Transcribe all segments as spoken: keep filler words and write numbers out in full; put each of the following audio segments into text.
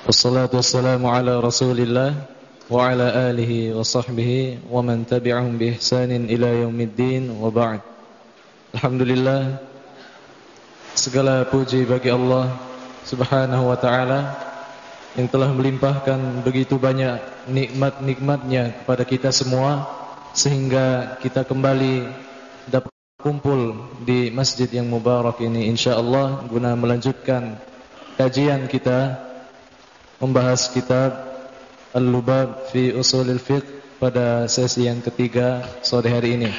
Wassalatu wassalamu ala rasulillah wa ala alihi wa sahbihi wa man tabi'ahum bi ihsanin ila yaumiddin wa ba'd. Alhamdulillah, segala puji bagi Allah subhanahu wa ta'ala yang telah melimpahkan begitu banyak nikmat-nikmatnya kepada kita semua, sehingga kita kembali dapat kumpul di masjid yang mubarak ini insyaallah guna melanjutkan kajian kita membahas kitab Al-Lubab fi Ushulil Fiqh pada sesi yang ketiga sore hari ini.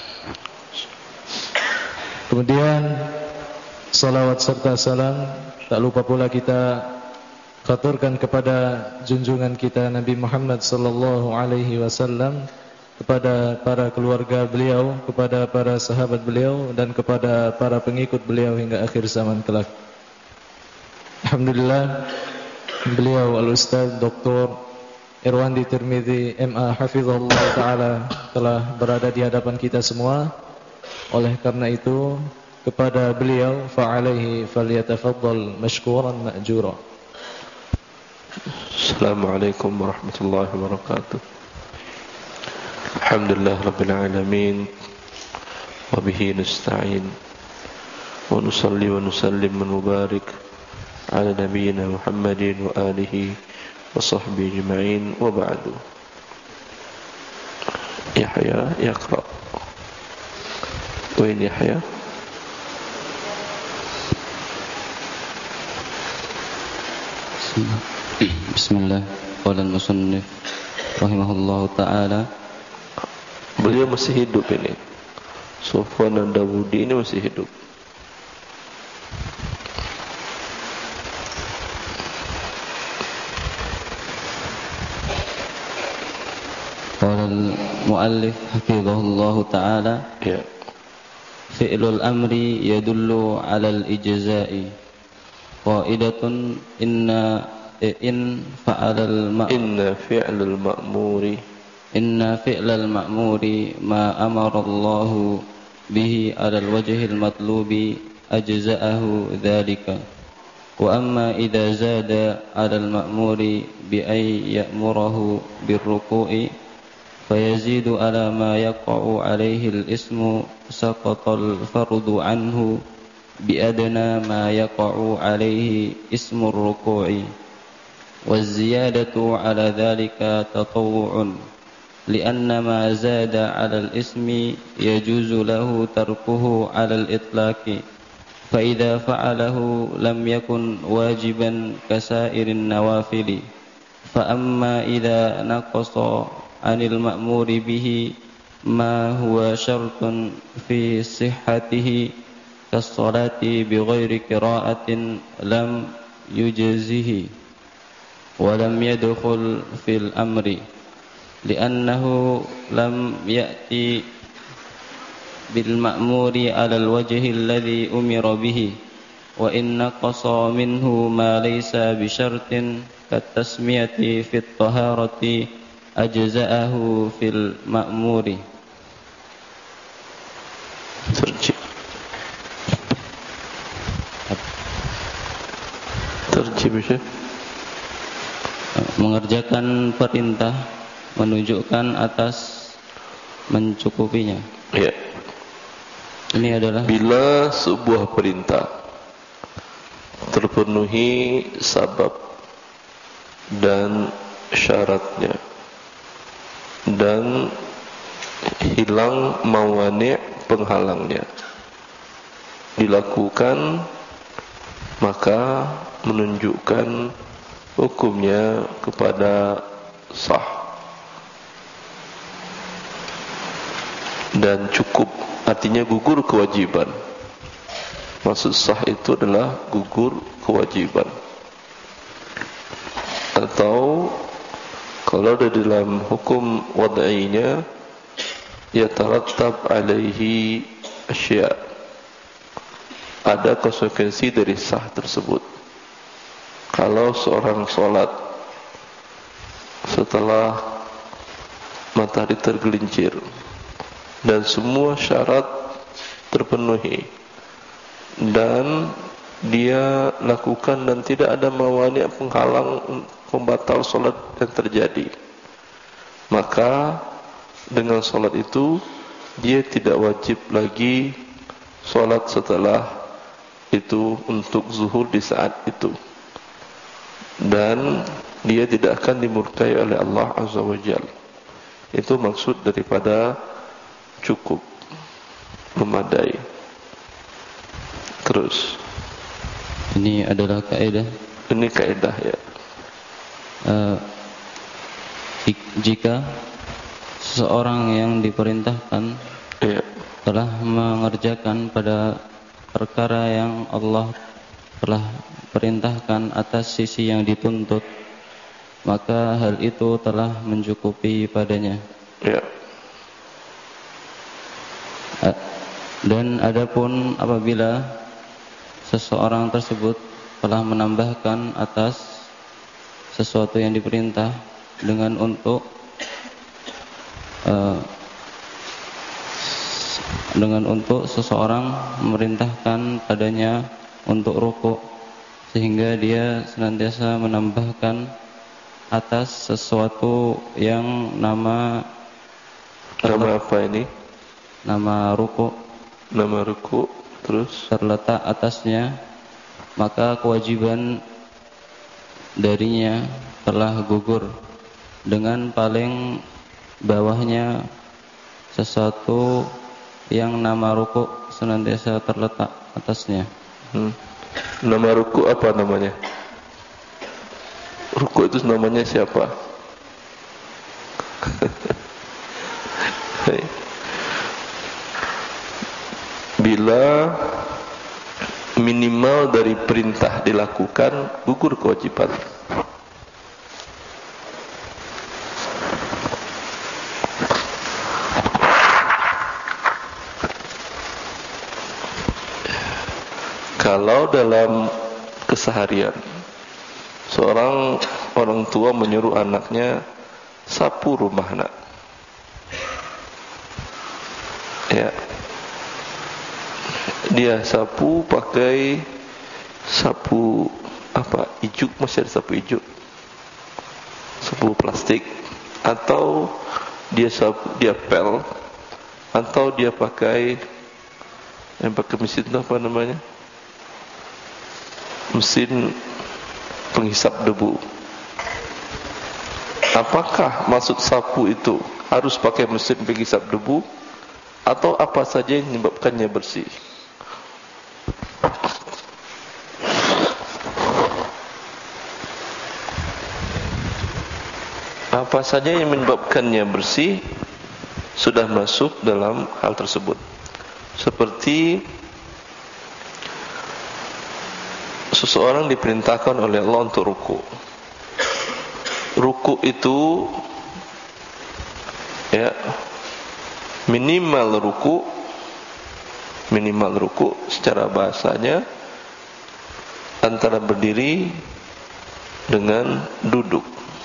Kemudian salawat serta salam tak lupa pula kita khaturkan kepada junjungan kita Nabi Muhammad sallallahu alaihi wasallam, kepada para keluarga beliau, kepada para sahabat beliau, dan kepada para pengikut beliau hingga akhir zaman kelak. Alhamdulillah, beliau Al-Ustaz Doktor Irwandi Tirmidzi M A hafizahullah ta'ala telah berada di hadapan kita semua. Oleh karena itu, kepada beliau fa'alaihi falyatafaddal mashkuran ma'jura. Assalamualaikum warahmatullahi wabarakatuh. Alhamdulillah rabbil alamin, wa bihi nasta'in, wa nusalli wa nusallim wa nubarik ala nabiyyina Muhammadin wa alihi wa sahbihi ajma'in, wa ba'du. Yahya yaqra. Wa in Yahya? Bismillah. Qala al-musannif rahimahullahu ta'ala. Beliau masih hidup ini. Sufyan ad-Dawudi ini masih hidup. Qala al-muallif hafizahullahu ta'ala, ya, fi'lul amri yadullu 'ala al-ijza'i. Qaidatun inna in fa'alal ma inna fi'lal ma'muri inna fi'lal ma'muri ma amara Allahu bihi 'ala al-wajhil matlubi ajza'ahu dhalika. Wa amma idza zada 'ala al-ma'muri bi ay ya'murahu bir-ruku'i fayazidu 'ala ma yaqa'u 'alayhi al-ismu saqata al-fardu 'anhu bi adna ma yaqa'u 'alayhi ismu ar-ruku'i. Waz-ziyadatu 'ala dhalika tatawwu'un li'anna ma zada 'ala al-ismi yajuzu lahu tarkuhu 'ala al-itlaqi fa idza fa'alahu lam yakun wajiban kasairin nawafili. Fa amma idza naqasa 'anil ma'muri bihi ma huwa syartun fi sihhatihi kas-salati bighairi qira'atin lam yujzihi wa lam yadkhul fil amri li'annahu lam ya'ti bil ma'muri 'ala al-wajhi alladhi umira bihi wa in naqasa minhu ma laysa bi syartin kat tasmiyati fit taharati ajza'ahu fil ma'muri. Terjib Terjib Syekh. Mengerjakan perintah menunjukkan atas mencukupinya. Ya. Ini adalah bila sebuah perintah terpenuhi sabab dan syaratnya dan hilang mawani' penghalangnya dilakukan, maka menunjukkan hukumnya kepada sah dan cukup, artinya gugur kewajiban. Maksud sah itu adalah gugur kewajiban. Atau kalau ada dalam hukum wad'inya yatarattab alaihi asya', ada konsekuensi dari sah tersebut. Kalau seorang sholat setelah matahari tergelincir dan semua syarat terpenuhi dan dia lakukan dan tidak ada mawani' penghalang pembatal solat yang terjadi, maka dengan solat itu dia tidak wajib lagi solat setelah itu untuk zuhur di saat itu, dan dia tidak akan dimurkai oleh Allah Azza wa Jalla. Itu maksud daripada cukup, memadai. Terus ini adalah kaidah. Ini kaidah ya. Uh, jika seseorang yang diperintahkan ya. telah mengerjakan pada perkara yang Allah telah perintahkan atas sisi yang dituntut, maka hal itu telah mencukupi padanya. Ya. Dan adapun apabila seseorang tersebut telah menambahkan atas sesuatu yang diperintah dengan untuk uh, dengan untuk seseorang memerintahkan padanya untuk rukuk, sehingga dia senantiasa menambahkan atas sesuatu yang nama nama apa ini? Nama rukuk. Nama rukuk terus terletak atasnya, maka kewajiban darinya telah gugur dengan paling bawahnya sesuatu yang nama rukuk senantiasa terletak atasnya. Hmm. Nama rukuk apa namanya? Rukuk itu namanya siapa? Bila minimal dari perintah dilakukan, gugur kewajiban. Kalau dalam keseharian seorang orang tua menyuruh anaknya sapu rumah nak, ya, dia sapu pakai sapu apa, ijuk, masih ada sapu ijuk, sapu plastik, atau dia sapu, dia pel, atau dia pakai yang pakai mesin itu apa namanya, mesin penghisap debu. Apakah maksud sapu itu harus pakai mesin penghisap debu, atau apa saja yang menyebabkannya bersih? Apa saja yang menyebabkannya bersih sudah masuk dalam hal tersebut. Seperti seseorang diperintahkan oleh Allah untuk ruku. Ruku itu ya minimal ruku, minimal ruku secara bahasanya antara berdiri dengan duduk.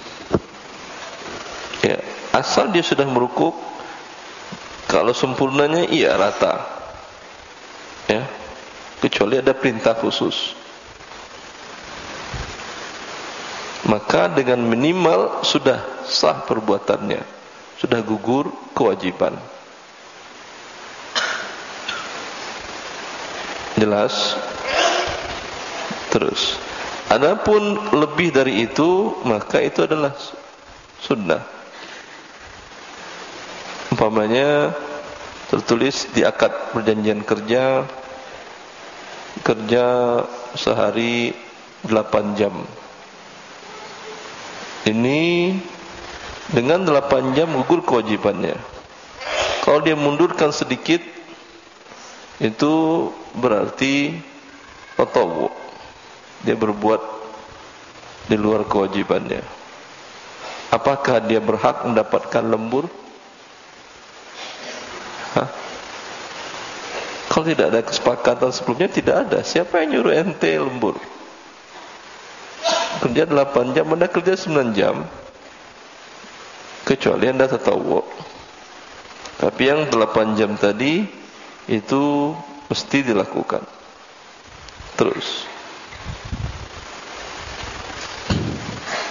Ya, asal dia sudah merukuk, kalau sempurnanya iya rata. Ya, kecuali ada perintah khusus. Maka dengan minimal sudah sah perbuatannya, sudah gugur kewajiban. Jelas? Terus, adapun lebih dari itu, maka itu adalah sunnah. Umpamanya tertulis di akad perjanjian kerja, kerja sehari delapan jam. Ini dengan delapan jam gugur kewajibannya. Kalau dia mundurkan sedikit, itu berarti tatawwu, dia berbuat di luar kewajibannya. Apakah dia berhak mendapatkan lembur? Hah? Kalau tidak ada kesepakatan sebelumnya, tidak ada. Siapa yang nyuruh ente lembur? Kerja delapan jam, anda kerja sembilan jam, kecuali anda tatawwu. Tapi yang delapan jam tadi itu mesti dilakukan. Terus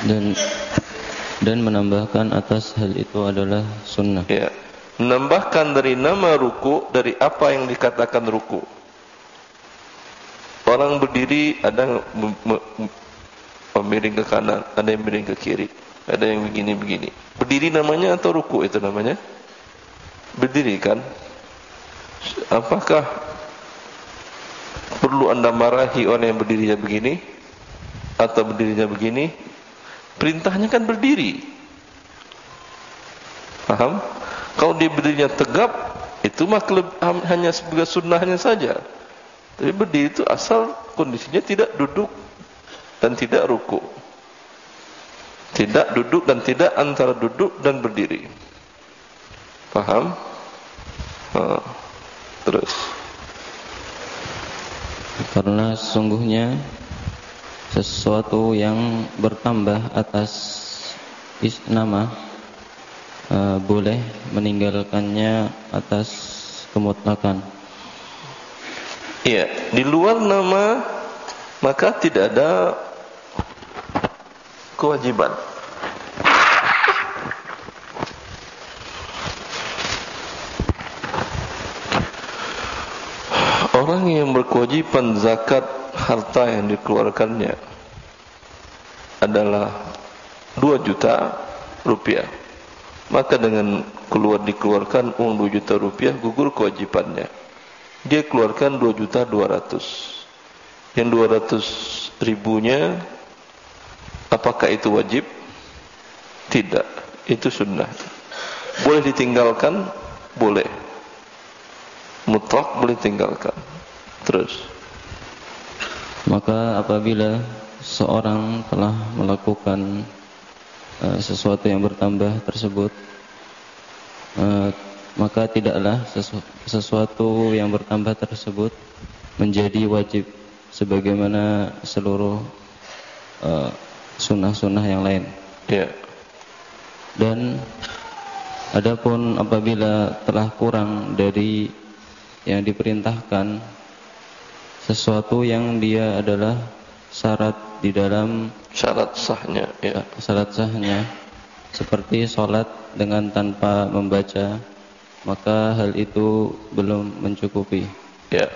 Dan dan menambahkan atas hal itu adalah sunnah. Ya, menambahkan dari nama ruku, dari apa yang dikatakan ruku. Orang berdiri ada miring ke kanan, ada yang miring ke kiri, ada yang begini-begini. Berdiri namanya atau ruku itu namanya? Berdiri kan? Apakah perlu anda marahi orang yang berdirinya begini atau berdirinya begini? Perintahnya kan berdiri. Paham? Kalau dia berdirinya tegap, itu mah hanya sebagai sunnahnya saja. Tapi berdiri itu asal kondisinya tidak duduk dan tidak ruku. Tidak duduk dan tidak antara duduk dan berdiri. Paham? Ha. Terus. Karena sesungguhnya sesuatu yang bertambah atas is nama uh, boleh meninggalkannya atas kemutlakan. Iya, di luar nama maka tidak ada kewajiban. Orang yang berkewajiban zakat harta yang dikeluarkannya adalah dua juta rupiah, maka dengan keluar dikeluarkan uang dua juta rupiah gugur kewajibannya. Dia keluarkan dua juta dua ratus. Yang dua ratus ribunya apakah itu wajib? Tidak, itu sunnah. Boleh ditinggalkan? Boleh. Mutlak boleh tinggalkan. Terus. Maka apabila seorang telah melakukan uh, sesuatu yang bertambah tersebut, uh, maka tidaklah sesu sesuatu yang bertambah tersebut menjadi wajib sebagaimana seluruh sunnah-sunnah uh, yang lain. Ya. Yeah. Dan adapun apabila telah kurang dari yang diperintahkan, sesuatu yang dia adalah syarat di dalam syarat sahnya, ya. Syarat sahnya seperti sholat dengan tanpa membaca, maka hal itu belum mencukupi. Ya.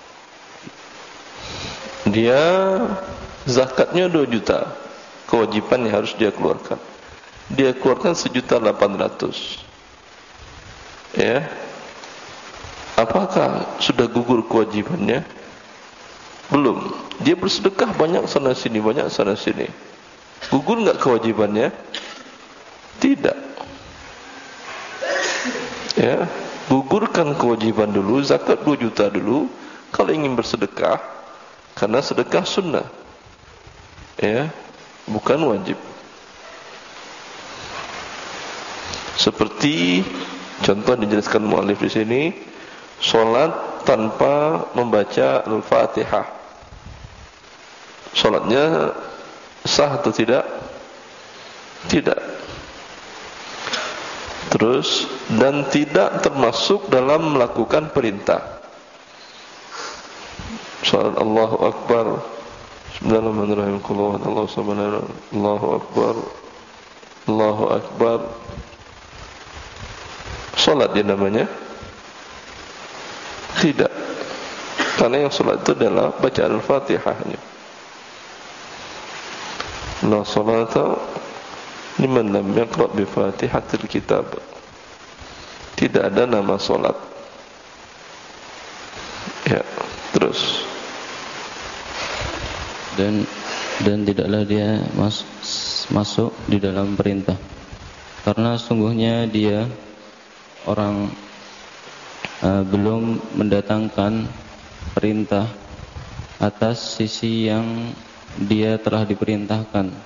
Dia zakatnya dua juta, kewajiban yang harus dia keluarkan. Dia keluarkan sejuta delapan ratus. Ya. Apakah sudah gugur kewajibannya? Belum. Dia bersedekah banyak sana sini, banyak sana sini. Gugur enggak kewajibannya? Tidak. Ya, gugurkan kewajiban dulu, zakat dua juta dulu kalau ingin bersedekah, karena sedekah sunnah. Ya, bukan wajib. Seperti contoh dijelaskan muallif di sini, salat tanpa membaca Al-Fatihah. Salatnya sah atau tidak? Tidak. Terus, dan tidak termasuk dalam melakukan perintah. Salat Allahu Akbar, Bismillahirrahmanirrahim, Allahu subhanahu, Allahu Akbar, Allahu Akbar. Salat dia namanya? Tidak. Karena yang salat itu adalah bacaan Al-Fatihahnya. La salata liman lam yaqra bi Fatihatil Kitab. Tidak ada nama salat. Ya, terus. Dan dan tidaklah dia mas, masuk di dalam perintah. Karena sungguhnya dia orang uh, belum mendatangkan perintah atas sisi yang dia telah diperintahkan.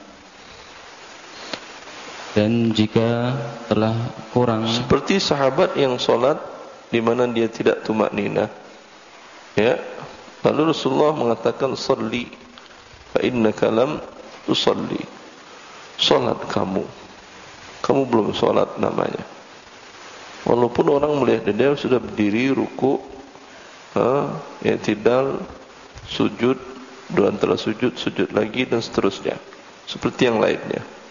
Dan jika telah kurang, seperti sahabat yang solat di mana dia tidak tumakninah, ya, lalu Rasulullah mengatakan sholli fa innaka lam tusalli. Solat kamu, kamu belum solat namanya. Walaupun orang melihat dia sudah berdiri, ruku, ha, i'tidal, sujud, dua antara sujud, sujud lagi dan seterusnya, seperti yang lainnya.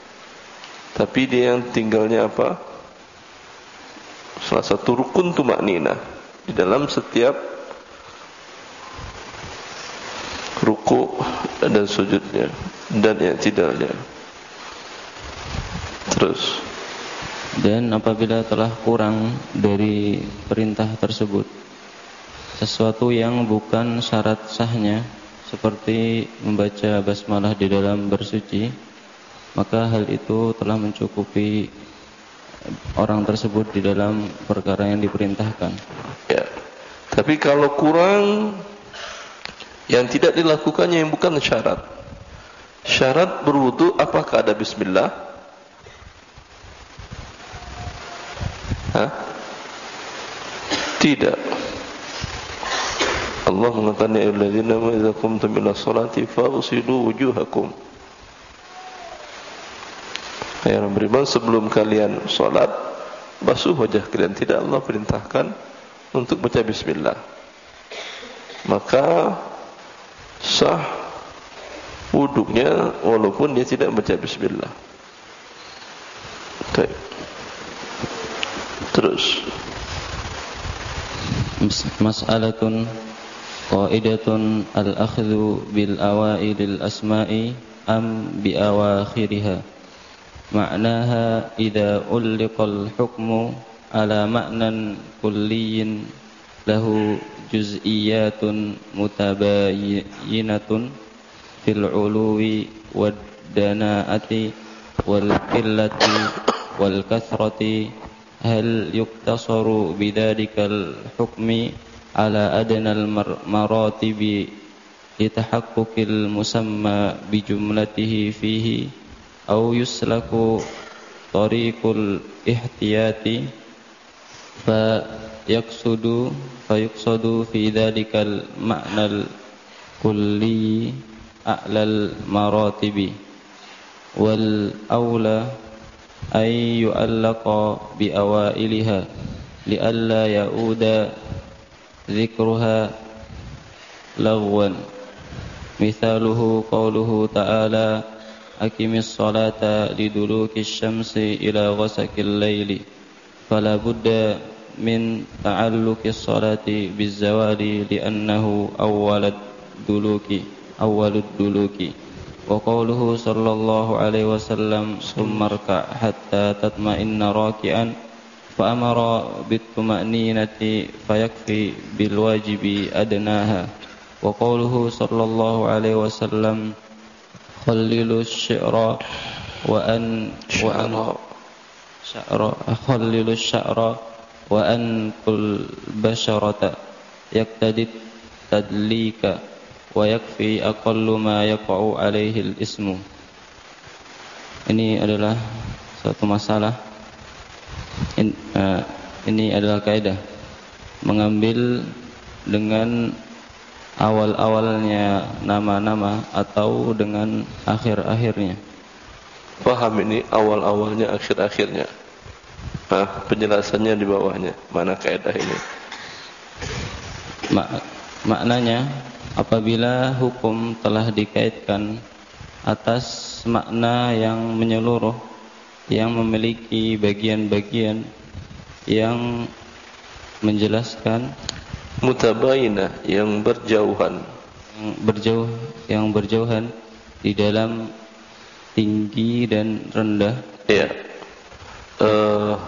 Tapi dia yang tinggalnya apa? Salah satu rukun tumakninah di dalam setiap ruku dan sujudnya dan i'tidalnya. Terus, dan apabila telah kurang dari perintah tersebut sesuatu yang bukan syarat sahnya, seperti membaca basmalah di dalam bersuci, maka hal itu telah mencukupi orang tersebut di dalam perkara yang diperintahkan. Ya. Tapi kalau kurang yang tidak dilakukannya yang bukan syarat. Syarat berwudu apakah ada bismillah? Hah? Tidak. Allah mengatakan ya ayyuhalladzina amanu idza qumtum ila sholati faghsilu wujuhakum. Hai orang beriman, sebelum kalian salat basuh wajah kalian. Tidak Allah perintahkan untuk baca bismillah. Maka sah wudunya walaupun dia tidak baca bismillah. Baik. Terus, mas'alatun qaidatun al-akhdhu bil awailil asma'i am bi awakhiriha. Ma'naha idza ulliqal hukmu ala ma'nan kulliyyin lahu juz'iyatun mutabayyinatun fil uluwi wad dana'ati wal qillati wal kathrati, hal yuktasaru bidalikal hukmi ala adnal maratibi litahaqquqil musamma bijumlatihi fihi aw yuslaku tariqul ihtiyati fa yaksudu fayuqsadu fi dalikal ma'nal kulli a'lal maratibi wal awla ay yu'allaqa bi awailiha li'alla ya'uda dzikruha lagwan. Mithaluhu qawluhu ta'ala aqimis salata liduluki syamsi ila ghasaqil laili fala budda min ta'alluqis salati bizawali li'annahu awwalad duluki awwalud duluki. Wa qawluhu sallallahu alaihi wasallam summarka hatta tatma'inna raki'an fa amara bituma'ninati fayakfi bil wajibi adnaha. Wa qawluhu sallallahu alaihi wasallam khallilu syi'ra wa an wa an sya'ra khallilu sya'ra wa an kul basharata yaqtadi tadlika wa yakfi aqallu ma yaqa'u alaihi al-ismu. Ini adalah suatu masalah. In, uh, ini adalah kaidah mengambil dengan awal-awalnya nama-nama atau dengan akhir-akhirnya. Paham ini awal-awalnya akhir-akhirnya. Nah, penjelasannya di bawahnya. Mana kaidah ini? Mak maknanya apabila hukum telah dikaitkan atas makna yang menyeluruh, yang memiliki bagian-bagian yang menjelaskan, mutabayinah, yang berjauhan, yang berjauh, yang berjauhan di dalam tinggi dan rendah. Ya, uh,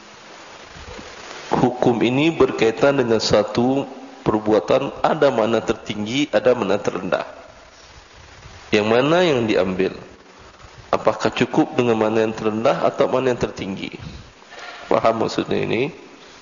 hukum ini berkaitan dengan satu perbuatan, ada mana tertinggi, ada mana terendah. Yang mana yang diambil? Apakah cukup dengan mana yang terendah atau mana yang tertinggi? Paham maksudnya ini?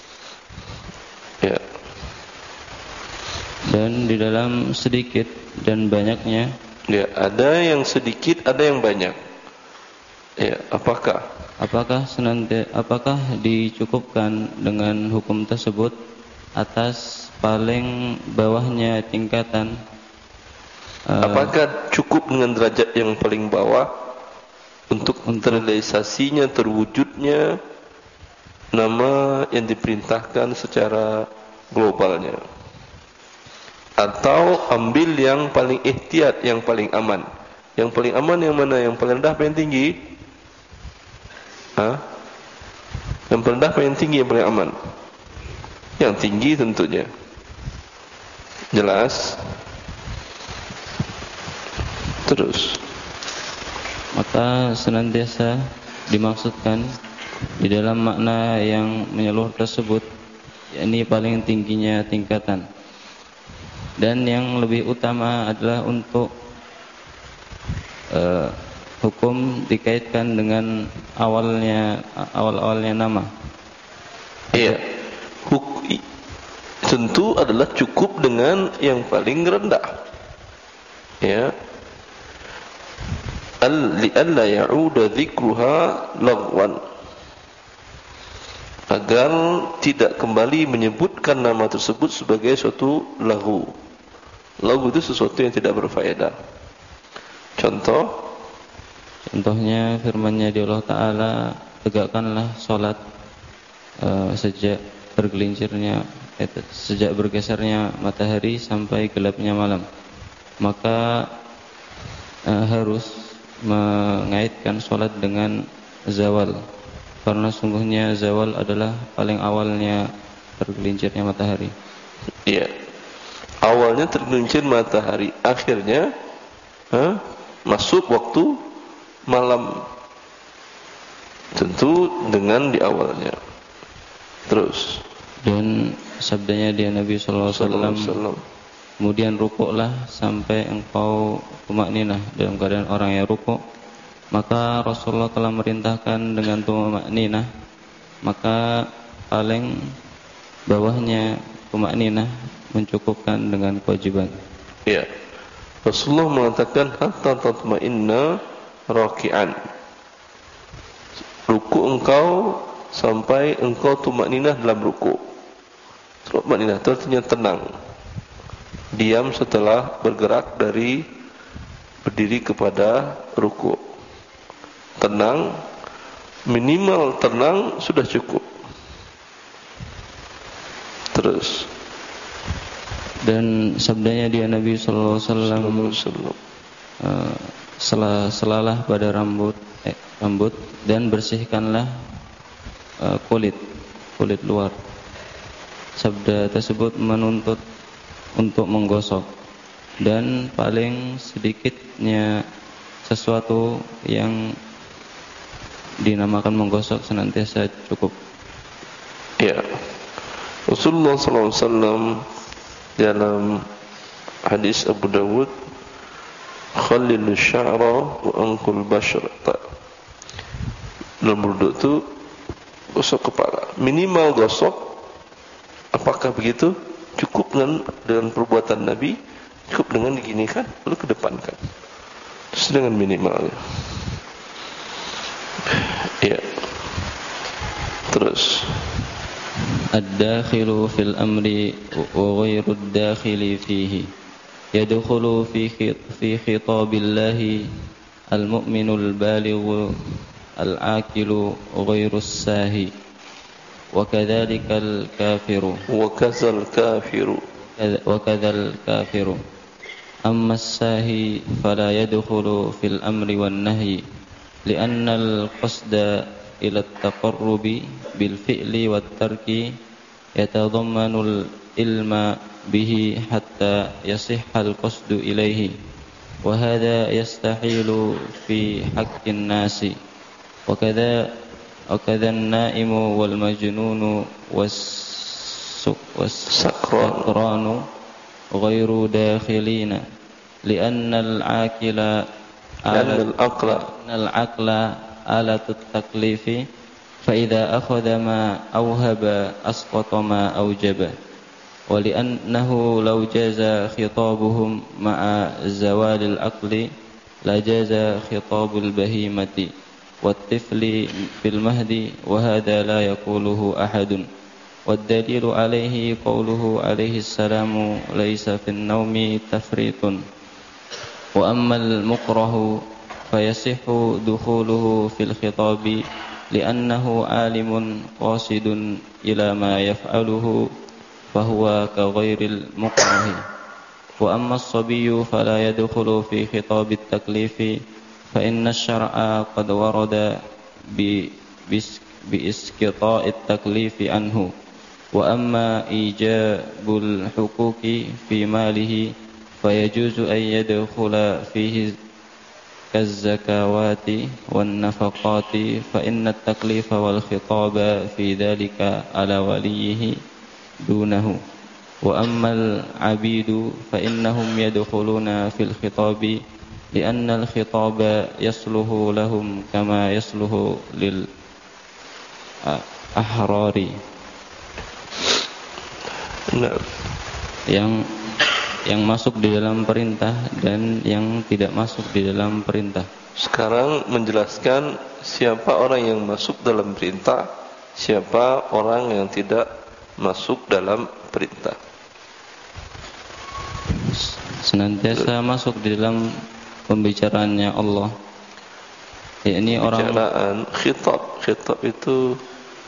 Ya. Dan di dalam sedikit dan banyaknya, ya, ada yang sedikit, ada yang banyak. Ya, apakah? Apakah senantiasa apakah dicukupkan dengan hukum tersebut atas paling bawahnya tingkatan? Uh, apakah cukup dengan derajat yang paling bawah untuk terrealisasinya, terwujudnya nama yang diperintahkan secara globalnya? Atau ambil yang paling ihtiyat, yang paling aman? Yang paling aman yang mana? Yang paling rendah, paling tinggi? Hah? Yang rendah apa yang tinggi yang paling aman? Yang tinggi tentunya. Jelas? Terus. Maka senantiasa dimaksudkan di dalam makna yang menyeluruh tersebut, yakni paling tingginya tingkatan. Dan yang lebih utama adalah untuk uh, hukum dikaitkan dengan awalnya awal-awalnya nama. Iya. Huk tentu adalah cukup dengan yang paling rendah. Ya. Al li'alla ya'uda dzikruha lagwan. Agar tidak kembali menyebutkan nama tersebut sebagai suatu lahu. Lahu itu sesuatu yang tidak berfaedah. Contoh, contohnya firman-Nya di Allah Ta'ala, tegakkanlah salat uh, sejak bergelincirnya eh, sejak bergesernya matahari sampai gelapnya malam. Maka uh, harus mengaitkan salat dengan zawal, karena sungguhnya zawal adalah paling awalnya tergelincirnya matahari. Iya. Awalnya tergelincir matahari, akhirnya huh, masuk waktu malam. Tentu dengan di awalnya. Terus. Dan sabdanya dia Nabi sallallahu alaihi wasallam, kemudian rukuklah sampai engkau tumakninah dalam keadaan orang yang rukuk. Maka Rasulullah telah merintahkan dengan tumakninah, maka paling bawahnya tumakninah mencukupkan dengan kewajiban. Iya. Rasulullah mengatakan hatta tatma'inna raki'an. Ruku engkau sampai engkau tumakninah dalam ruku. Tumakninah itu artinya tenang. Diam setelah bergerak dari berdiri kepada ruku. Tenang, minimal tenang sudah cukup. Terus. Dan sabdanya dia Nabi sallallahu alaihi wasallam, uh, sel- selalah pada rambut eh, rambut dan bersihkanlah uh, kulit kulit luar. Sabda tersebut menuntut untuk menggosok, dan paling sedikitnya sesuatu yang dinamakan menggosok senantiasa cukup. Ya. Rasulullah sallallahu alaihi wasallam dalam hadis Abu Dawud, khalilu sya'ra wa anqul bashar. Dalam wudhu itu gosok kepala, minimal gosok. Apakah begitu? Cukup dengan dengan perbuatan Nabi, cukup dengan diginikan lalu kedepankan. Terus dengan minimalnya. Ya. Terus Ad-dakhilu fil amri wa ghairu ad-dakhili fihi yadkhulu fi fi khitabillahi al-mu'minu al-balighu al-aqilu ghairu as-sahi wa kadzalika al-kafiru wa kadzal kafiru wa kadzal kafiru amma as-sahi fala yadkhulu fil amri wan nahyi li'anna al-qasda ila at-taqarrubi bil fi'li wat tarki yatadhammanu al-ilma bihi hatta yasihha al-qasdu ilayhi wa hadha yastahilu fi haqqin nasi wa kadha wa kadha an-na'imu wal majnunu was sakranu ghairu dakhilina li'anna al-aqila al-aqla al-aqla alatut taklifi fa idza akhadha ma awhaba asqata ma awjaba wa li'annahu law jaza khitabuhum ma'a zawalil aqli la jaza khitabul bahimati wat tifli fil mahdi wa hadha la yaquluhu ahadun wad dalilu alayhi qawluhu alayhi assalamu laysa fin naumi tafritun wa ammal mukrahu fayasihu dukhuluhu fil khitabi li'annahu alimun qasidun ila ma yaf'aluhu fahuwa ka ghairil mukrahi wa amma as-sabiyyu fala yadkhulu fi khitabit taklifi fa inna asy-syar'a qad warada bi بإسقاط التكليف عنه. وأما إيجاب الحقوق في ماله فيجوز أن يدخل فيه كالزكوات والنفقات فإن التكليف والخطاب في ذلك على وليه دونه. وأما العبيد فإنهم يدخلون في الخطاب لأن الخطاب يصلح لهم كما يصلح للأحرار. Yang yang masuk di dalam perintah dan yang tidak masuk di dalam perintah. Sekarang menjelaskan siapa orang yang masuk dalam perintah, siapa orang yang tidak masuk dalam perintah. Senantiasa masuk di dalam pembicaraannya Allah. Yakni orang pembicaraan khitab, khitab itu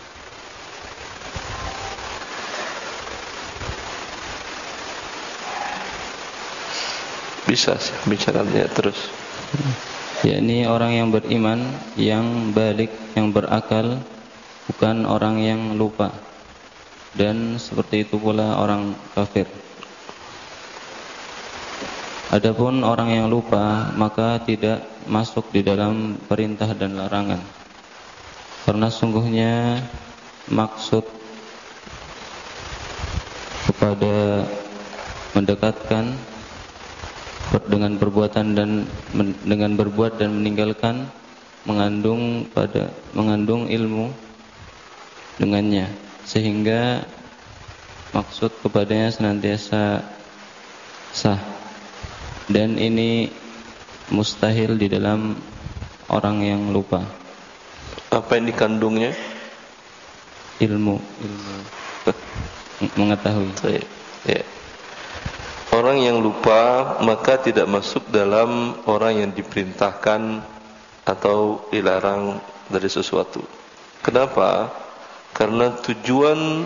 bisa sih bicaranya terus. Yakni orang yang beriman, yang balik, yang berakal, bukan orang yang lupa. Dan seperti itu pula orang kafir. Adapun orang yang lupa, maka tidak masuk di dalam perintah dan larangan. Karena sungguhnya maksud kepada mendekatkan dengan perbuatan dan men, dengan berbuat dan meninggalkan mengandung pada mengandung ilmu dengannya, sehingga maksud kepadanya senantiasa sah. Dan ini mustahil di dalam orang yang lupa. Apa yang dikandungnya? Ilmu, ilmu mengetahui. Ya. Orang yang lupa maka tidak masuk dalam orang yang diperintahkan atau dilarang dari sesuatu. Kenapa? Karena tujuan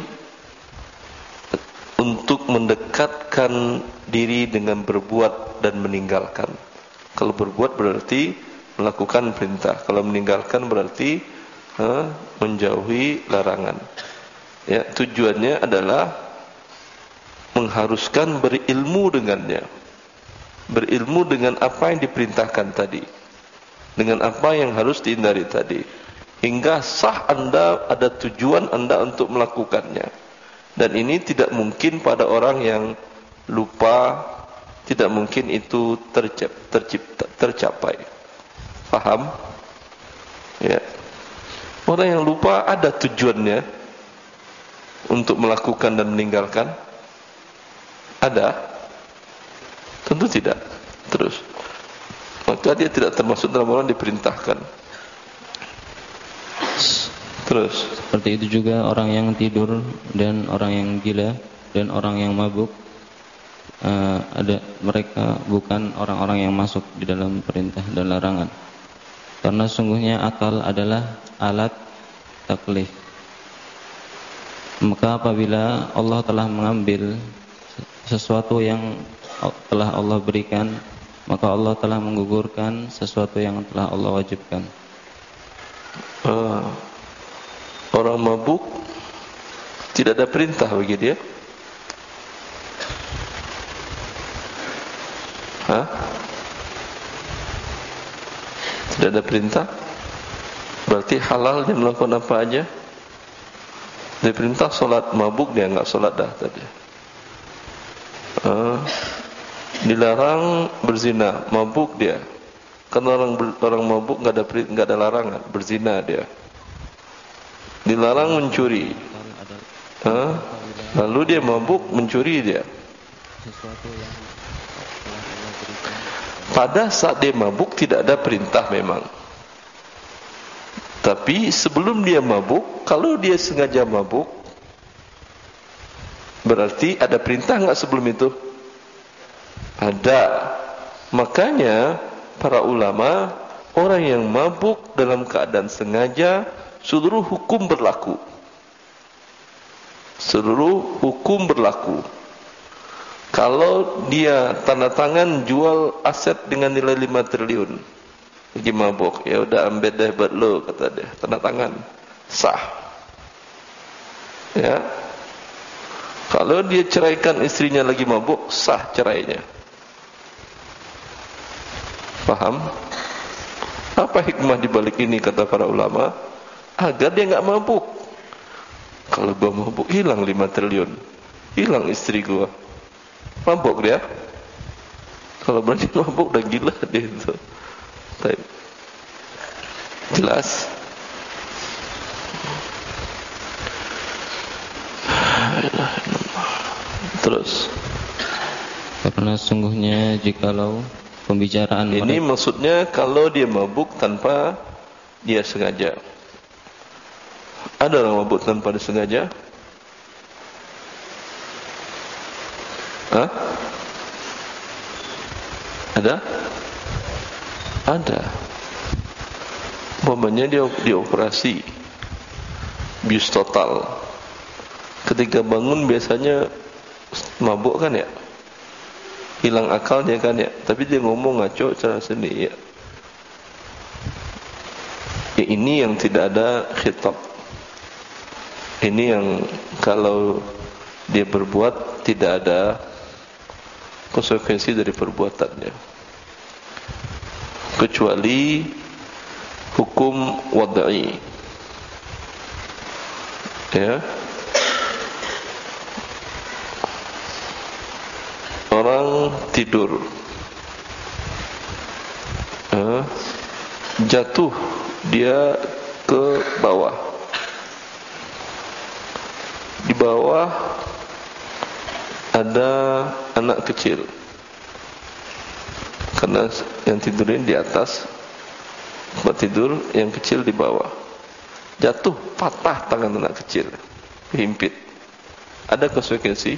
untuk mendekatkan diri dengan berbuat dan meninggalkan. Kalau berbuat berarti melakukan perintah, kalau meninggalkan berarti ha, menjauhi larangan. Ya, tujuannya adalah mengharuskan berilmu dengannya, berilmu dengan apa yang diperintahkan tadi, dengan apa yang harus dihindari tadi, hingga sah anda ada tujuan anda untuk melakukannya. Dan ini tidak mungkin pada orang yang lupa, tidak mungkin itu tercipta, tercapai. Paham? Ya. Orang yang lupa ada tujuannya untuk melakukan dan meninggalkan. Ada? Tentu tidak. Terus, maka dia tidak termasuk dalam orang diperintahkan. Terus, seperti itu juga orang yang tidur dan orang yang gila dan orang yang mabuk. Uh, ada mereka bukan orang-orang yang masuk di dalam perintah dan larangan. Karena sungguhnya akal adalah alat taklif. Maka apabila Allah telah mengambil sesuatu yang telah Allah berikan, maka Allah telah menggugurkan sesuatu yang telah Allah wajibkan. Uh, orang mabuk tidak ada perintah bagi dia. Hah? Tidak ada perintah. Berarti halal dia melakukan apa aja. Dia perintah solat, mabuk dia enggak solat dah tadi. Uh, dilarang berzina, mabuk dia. Karena orang orang mabuk enggak ada enggak ada larangan, berzina dia. Dilarang mencuri. Uh, lalu dia mabuk mencuri dia. Pada saat dia mabuk tidak ada perintah memang. Tapi sebelum dia mabuk, kalau dia sengaja mabuk, berarti ada perintah enggak sebelum itu? Ada. Makanya para ulama, orang yang mabuk dalam keadaan sengaja, seluruh hukum berlaku. Seluruh hukum berlaku. Kalau dia tanda tangan jual aset dengan nilai lima triliun, lagi mabuk, ya udah ambil deh buat lo, kata dia, tanda tangan. sah. Ya. Kalau dia ceraikan istrinya lagi mabuk, sah cerainya. Paham? Apa hikmah di balik ini kata para ulama? Agar dia enggak mabuk. Kalau gua mabuk hilang lima triliun. Hilang istri gua. Mabuk dia. Kalau berani mabuk udah gila dia itu. Baik. Jelas? Terus. Karena sungguhnya jikalau pembicaraan ini mereka, maksudnya kalau dia mabuk tanpa dia sengaja. Ada orang mabuk tanpa disengaja? Hah? Ada? Ada. Umpamanya dia dioperasi bius total. Ketika bangun biasanya mabuk kan ya? Hilang akalnya kan ya? Tapi dia ngomong ngaco cara sendiri ya. Ya ini yang tidak ada khitab. Ini yang kalau dia berbuat tidak ada konsekuensi dari perbuatannya, kecuali hukum wad'i. Ya. Orang tidur, eh, jatuh dia ke bawah. Di bawah ada anak kecil. Karena yang tidurin di atas tempat tidur, yang kecil di bawah. Jatuh, patah tangan anak kecil, kehimpit. Ada konsekuensi?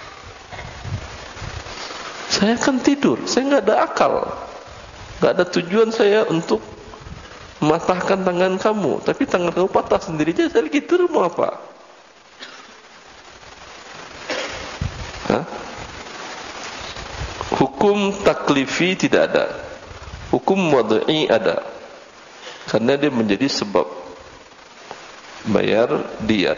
Saya kan tidur, saya nggak ada akal, nggak ada tujuan saya untuk mematahkan tangan kamu, tapi tangan kamu patah sendiri aja, saya lagi tidur mau apa? Hah? Hukum taklifi tidak ada, hukum wad'i ada, karena dia menjadi sebab bayar diat.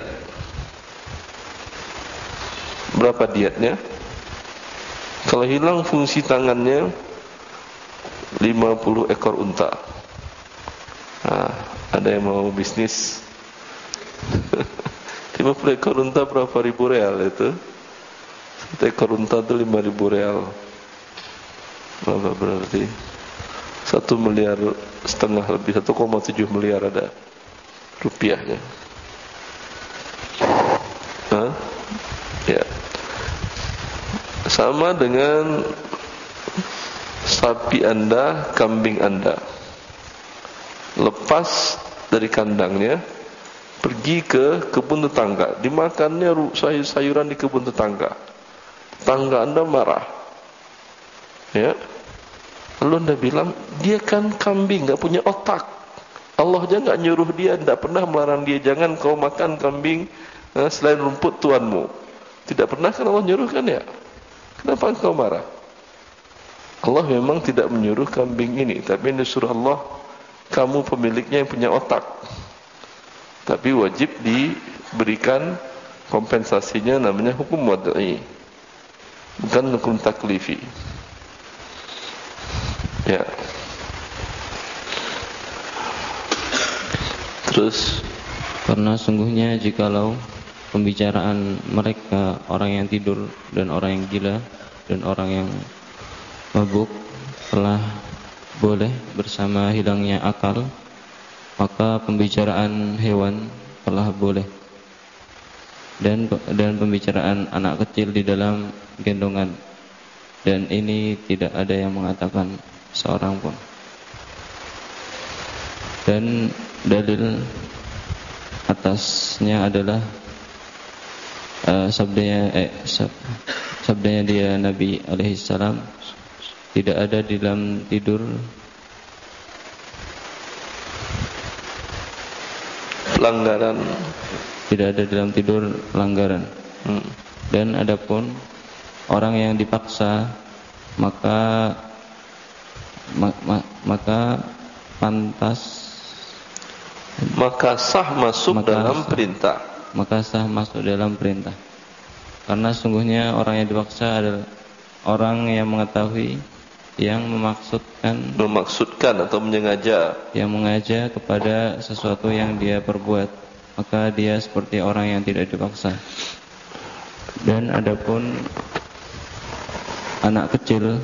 Berapa diatnya? Kalau hilang fungsi tangannya lima puluh ekor unta. Nah, ada yang mau bisnis lima puluh ekor unta berapa ribu real itu? Satu ekor unta itu lima ribu real. Berapa berarti? Satu miliar setengah lebih, satu koma tujuh miliar ada rupiahnya. Hah? Ya. Sama dengan sapi Anda, kambing Anda, lepas dari kandangnya, pergi ke kebun tetangga, dimakannya sayur-sayuran di kebun tetangga. Tetangga Anda marah, ya. Lalu Anda bilang, dia kan kambing, nggak punya otak. Allah aja nggak nyuruh dia, nggak pernah melarang dia, jangan kau makan kambing eh, selain rumput tuanmu. Tidak pernah kan Allah nyuruh kan ya? Kenapa engkau marah? Allah memang tidak menyuruh kambing ini, tapi disuruh Allah, kamu pemiliknya yang punya otak. Tapi wajib diberikan kompensasinya, namanya hukum wad'i, bukan hukum taklifi. Ya. Terus, karena sungguhnya jikalau pembicaraan mereka, orang yang tidur dan orang yang gila dan orang yang mabuk telah boleh bersama hilangnya akal, maka pembicaraan hewan telah boleh, dan dan pembicaraan anak kecil di dalam gendongan, dan ini tidak ada yang mengatakan seorang pun. Dan dalil atasnya adalah uh, sabdanya eh, sab, sabdanya dia Nabi alaihi salam, tidak ada di dalam tidur pelanggaran, tidak ada dalam tidur pelanggaran. hmm. Dan adapun orang yang dipaksa, maka ma, ma, maka pantas maka sah masuk maka dalam sah, perintah. Maka sah masuk dalam perintah. Karena sungguhnya orang yang dipaksa adalah orang yang mengetahui, yang memaksudkan, memaksudkan atau menyengaja, yang mengaja kepada sesuatu yang dia perbuat, maka dia seperti orang yang tidak dipaksa. Dan adapun anak kecil,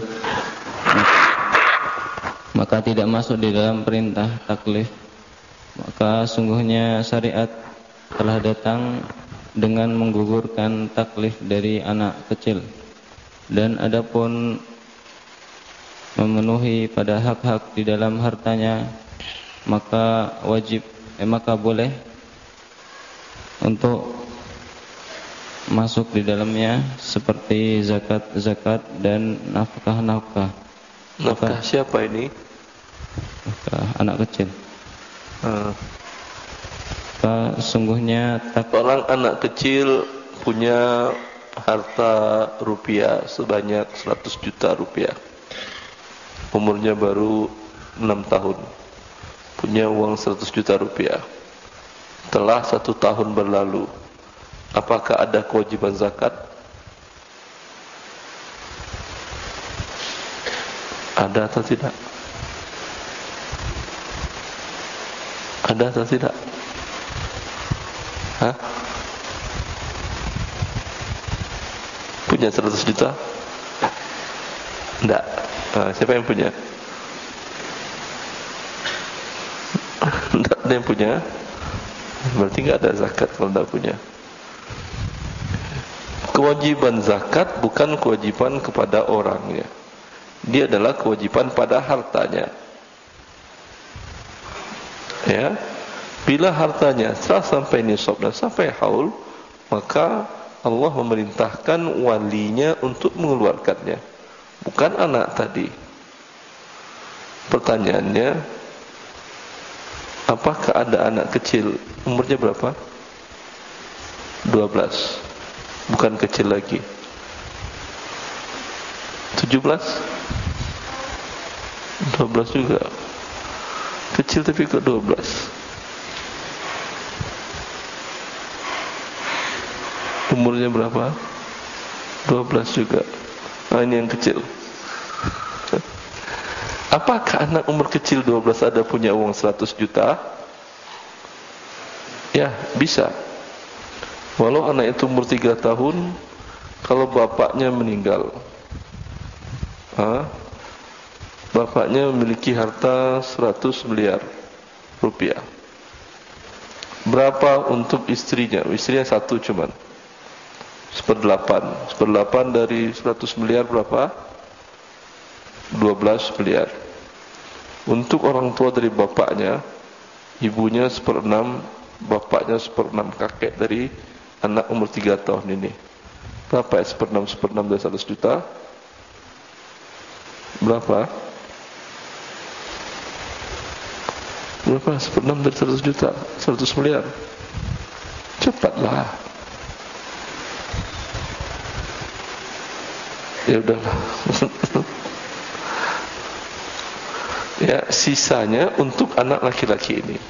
maka tidak masuk di dalam perintah taklif. Maka sungguhnya syariat telah datang dengan menggugurkan taklif dari anak kecil. Dan adapun memenuhi pada hak-hak di dalam hartanya, maka wajib, eh, maka boleh untuk masuk di dalamnya seperti zakat-zakat dan nafkah-nafkah. Nafkah siapa ini? Nafkah anak kecil. Hmm. Maka sungguhnya tak Orang anak kecil punya harta rupiah sebanyak seratus juta rupiah. Umurnya baru enam tahun. Punya uang seratus juta rupiah. Telah satu tahun berlalu. Apakah ada kewajiban zakat? Ada atau tidak? Ada atau tidak? Hah? Punya seratus juta? Enggak. Nah, siapa yang punya? Enggak ada yang punya. Berarti enggak ada zakat kalau enggak punya. Kewajiban zakat bukan kewajiban kepada orangnya. Dia adalah kewajiban pada hartanya. Ya. Bila hartanya setelah sampai nisab dan sampai haul, maka Allah memerintahkan walinya untuk mengeluarkannya, bukan anak tadi. Pertanyaannya, apakah ada anak kecil umurnya berapa? dua belas. Bukan kecil lagi. tujuh belas? dua belas juga. Kecil tapi kok dua belas. Umurnya berapa? dua belas juga. Nah, ini yang kecil. Apakah anak umur kecil dua belas ada punya uang seratus juta? Ya, bisa. Walau anak itu umur tiga tahun, kalau bapaknya meninggal, ha? Bapaknya memiliki harta seratus miliar rupiah. Berapa untuk istrinya? Istrinya satu cuman. Seperdelapan. Seperdelapan dari seratus miliar berapa? dua belas miliar. Untuk orang tua dari bapaknya, ibunya seperenam, bapaknya seperenam kakek dari anak umur tiga tahun ini. Berapa ya seperenam seperenam dari seratus juta? Berapa? Berapa seperenam dari seratus juta? seratus miliar. Cepatlah. Ya udahlah. Ya, sisanya untuk anak laki-laki ini.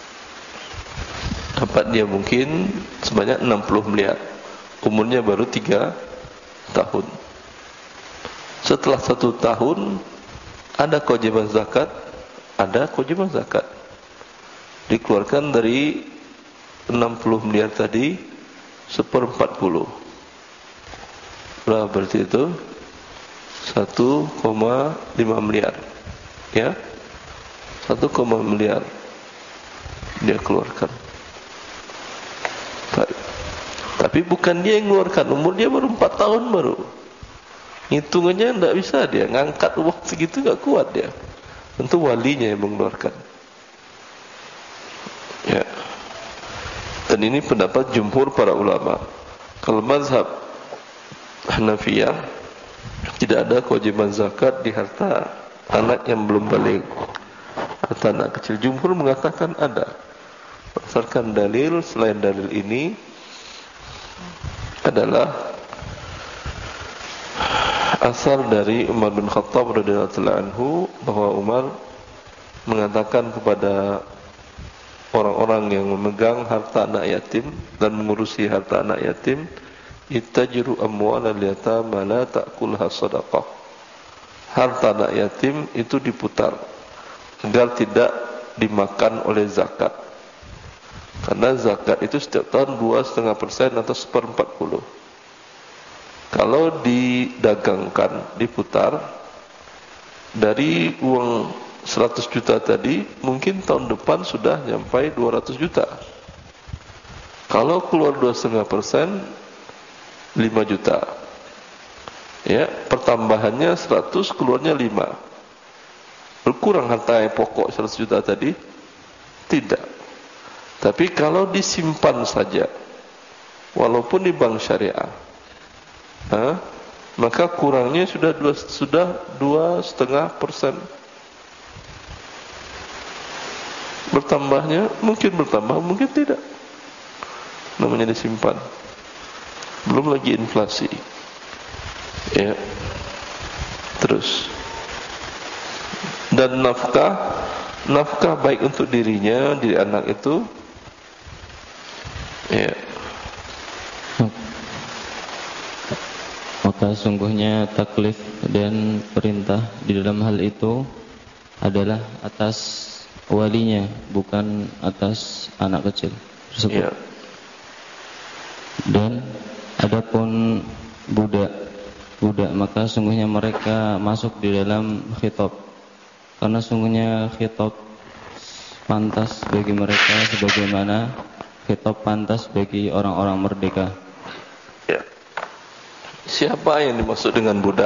Dapat dia mungkin sebanyak enam puluh miliar. Umurnya baru tiga tahun. Setelah satu tahun, ada kewajiban zakat, ada kewajiban zakat. Dikeluarkan dari enam puluh miliar tadi seperempat puluh. Berapa berarti itu? satu koma lima miliar. Ya, satu koma lima miliar dia keluarkan. Tapi bukan dia yang keluarkan, umur dia baru empat tahun baru. Hitungannya tidak bisa dia ngangkat uang segitu, tak kuat dia. Tentu walinya yang mengeluarkan. Ya. Dan ini pendapat jumhur para ulama. Kalau mazhab Hanafiyah, tidak ada kewajiban zakat di harta anak yang belum balik, harta anak kecil. Jumhur mengatakan ada. Berdasarkan dalil, selain dalil ini adalah asar dari Umar bin Khattab radhiyallahu anhu, bahwa Umar mengatakan kepada orang-orang yang memegang harta anak yatim dan mengurusi harta anak yatim, ittajiru amwalal yatama la ta'kulha shadaqah. Harta anak yatim itu diputar agar tidak dimakan oleh zakat. Karena zakat itu setiap tahun dua koma lima persen atau seperempat puluh. Kalau didagangkan, diputar, dari uang seratus juta tadi, mungkin tahun depan sudah sampai dua ratus juta. Kalau keluar dua koma lima persen, lima juta. Ya, pertambahannya seratus, keluarnya lima. Berkurang harta yang pokok seratus juta tadi? Tidak. Tapi kalau disimpan saja, walaupun di bank syariah, Ha? maka kurangnya sudah dua sudah dua setengah persen. Bertambahnya mungkin bertambah, mungkin tidak. Namanya disimpan. Belum lagi inflasi. Ya. Terus. Dan nafkah, nafkah baik untuk dirinya, diri anak itu. Ya. Maka sungguhnya taklif dan perintah di dalam hal itu adalah atas walinya, bukan atas anak kecil tersebut. Yeah. Dan adapun budak, budak maka sungguhnya mereka masuk di dalam khitab, karena sungguhnya khitab pantas bagi mereka sebagaimana khitab pantas bagi orang-orang merdeka. Ya. Siapa yang dimaksud dengan budak?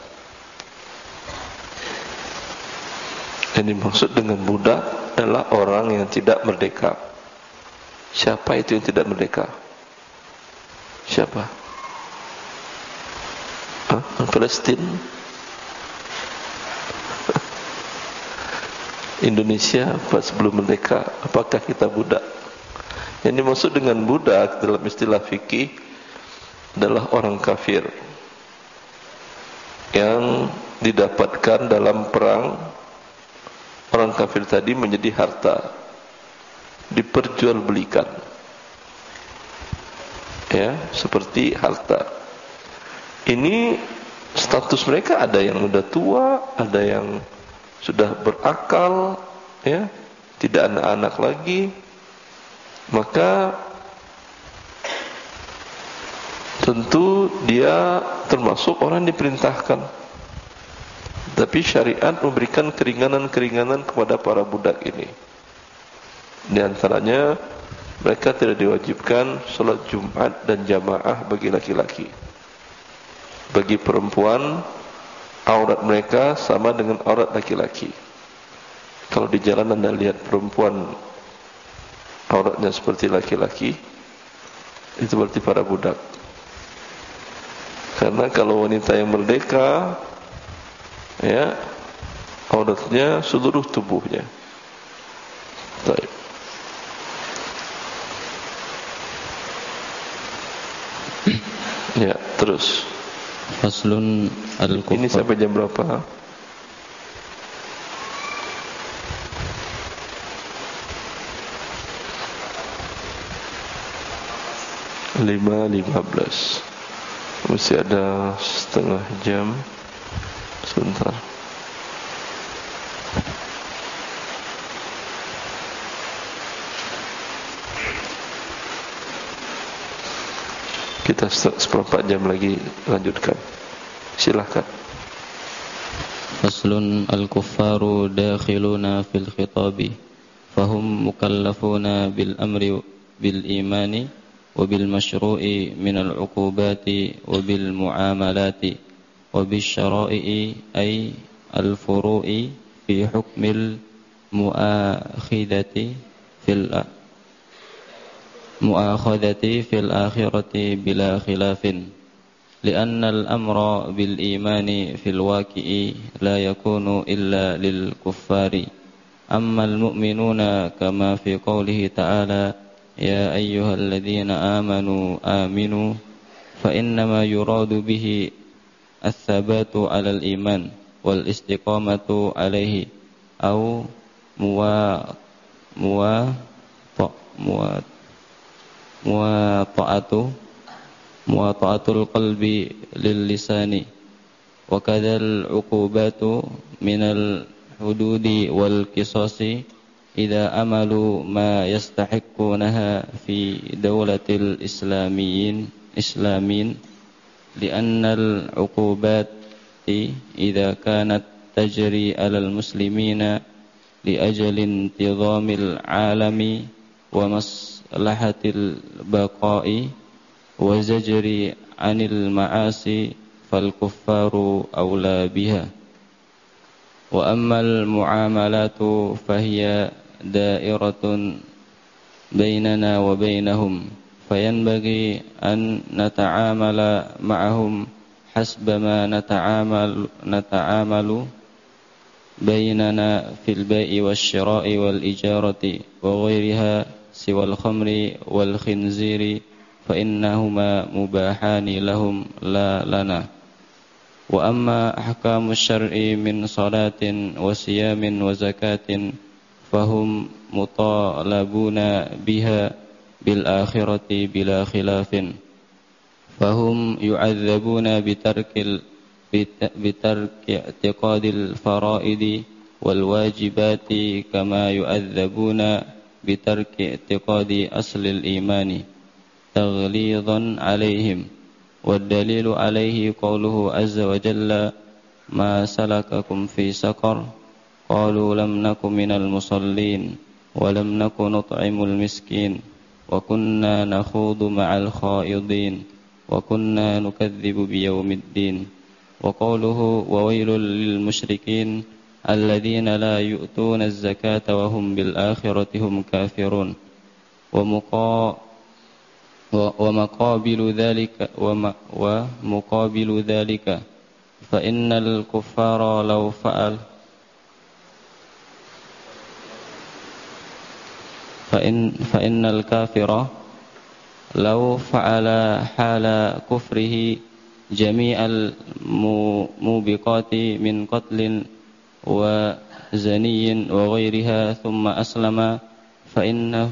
Yang dimaksud dengan budak adalah orang yang tidak merdeka. Siapa itu yang tidak merdeka? Siapa? Hah? Palestina? Indonesia pas sebelum merdeka, apakah kita budak? Yang dimaksud dengan budak dalam istilah fikih adalah orang kafir yang didapatkan dalam perang. Orang kafir tadi menjadi harta, diperjualbelikan, ya, seperti harta. Ini status mereka, ada yang sudah tua, ada yang sudah berakal, ya, tidak anak-anak lagi. Maka tentu dia termasuk orang diperintahkan. Tapi syariat memberikan keringanan-keringanan kepada para budak ini. Di antaranya, mereka tidak diwajibkan salat Jumat dan jamaah bagi laki-laki. Bagi perempuan, aurat mereka sama dengan aurat laki-laki. Kalau di jalan Anda lihat perempuan auratnya seperti laki-laki, itu berarti para budak. Karena kalau wanita yang merdeka, ya, auratnya seluruh tubuhnya. Baik. Ya, terus. Faslun al-kufar. Ini sampai jam berapa? lima lima belas. Masih ada setengah jam. Sebentar. Kita seperempat jam lagi lanjutkan. Silakan. Faslun al-kuffaru dakhiluna fil khitabi fahum mukallafuna bil amri bil imani wa bil masyru'i min al-uqubati wa bil muamalati wa bil syara'i ay al-furu'i fi hukmil mu'akhidati fil mu'akhadati fil akhirati bila khilafin li'anna al-amra bil imani fil waqi'i la yakunu illa lil kuffari amma al-mu'minuna kama fi qawlihi ta'ala ya ayyuhalladzina amanu aminu fa innama yuradu bihi as-sabatu 'alal iman wal istiqamatu 'alaihi aw muwa muwa muat muata'atu muata'atul qalbi lil lisani wa kadzal uqubatu minal hududi wal qisasi idza amalu ma yastahiqunaha fi dawlatil islamiyyin islamin li'annal uqubati idza kanat tajri 'alal muslimina li ajalin intizamil 'alami wa maslahatil baqa'i wa zajri 'anil ma'asi fal kuffaru awla biha wa ammal muamalatu fahiya da'iratun bainana wa bainahum fayanbaghi an nata'amala ma'ahum hasba ma nata'amalu nata'amalu bainana fil bai'i wasyira'i wal ijarati wa ghairiha siwal khamri wal khinziri fa innahuma mubahani lahum la lana wa amma ahkamu syar'i min salatin wa siyamin wa zakatin fahum mutalabuna biha bil akhirati bila khilafin fahum yu'adzabuna bitarkil bitarki i'tiqadil faraidi wal wajibati kama yu'adzabuna bitarki i'tiqadi aslil imani taghlidan alaihim wad dalilu alaihi qawluhu azza wa jalla ma salakakum fi saqar qalu lam nakum minal musallin wa lam nakun nut'imul miskin wa kunna nakhudu ma'al khaidin wa kunna nukadzibu biyaumiddin wa qawluhu wa wailul lil musyrikin alladzina la yu'tuna az-zakata wa hum bil akhirati hum kafirun wa muqa wa maqabilu dzalika wa wa muqabilu dzalika fa innal kuffara law fa'al fa in fa innal kafira law fa'ala hala kufrihi jami'al mubiqati min qatlin wa zaniyin wa ghairiha thumma aslama fa inna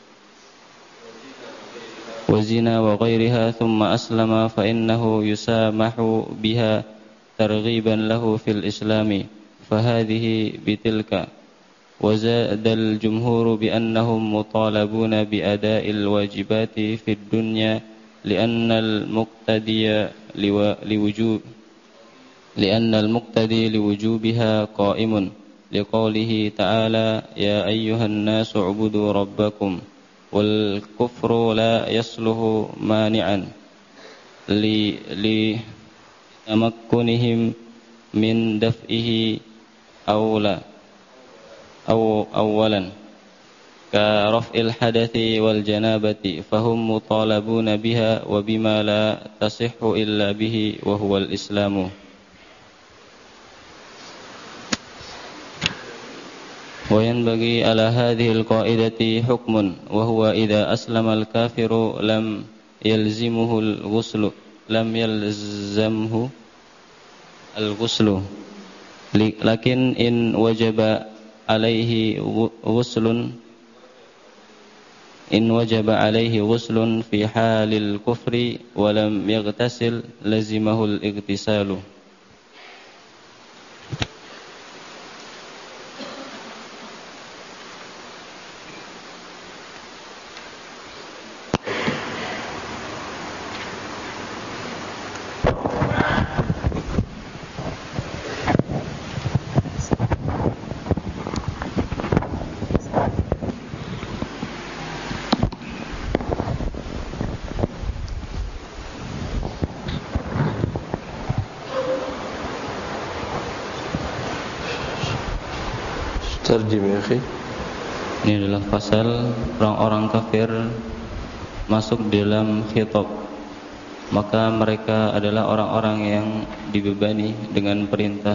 wa zina wa ghairiha thumma aslama fa innahu yusamahu biha targhiban lahu fil islami fa hadhihi bitilka wa zadal jumhur bi annahum mutalabuna bi ada'il wajibati fid dunya li'anna al muqtadiya liwujub li'anna al muqtadi liwujubiha qa'imun liqaulihi ta'ala ya ayyuhan nasu ubudu rabbakum wal kufru la yasluhu mani'an li li tamakkunihim min daf'ihi awla aw awalan ka raf'il hadathi wal janabati fahum mutalabuna biha wa bima la tasihhu illa bihi wa huwa al islamu wa yanbaghi ala hadhihi al qa'idati hukmun wa huwa idha aslama al kafiru lam yalzimuhu al ghuslu lam yalzamhu al ghuslu lakin in wajaba alaihi ghuslun in wajaba alaihi ghuslun fi halil kufri wa lam yaghtasil lazimahu al-ightisalu Terjem ya akhi. Ini adalah pasal orang-orang kafir masuk dalam khitab. Maka mereka adalah orang-orang yang dibebani dengan perintah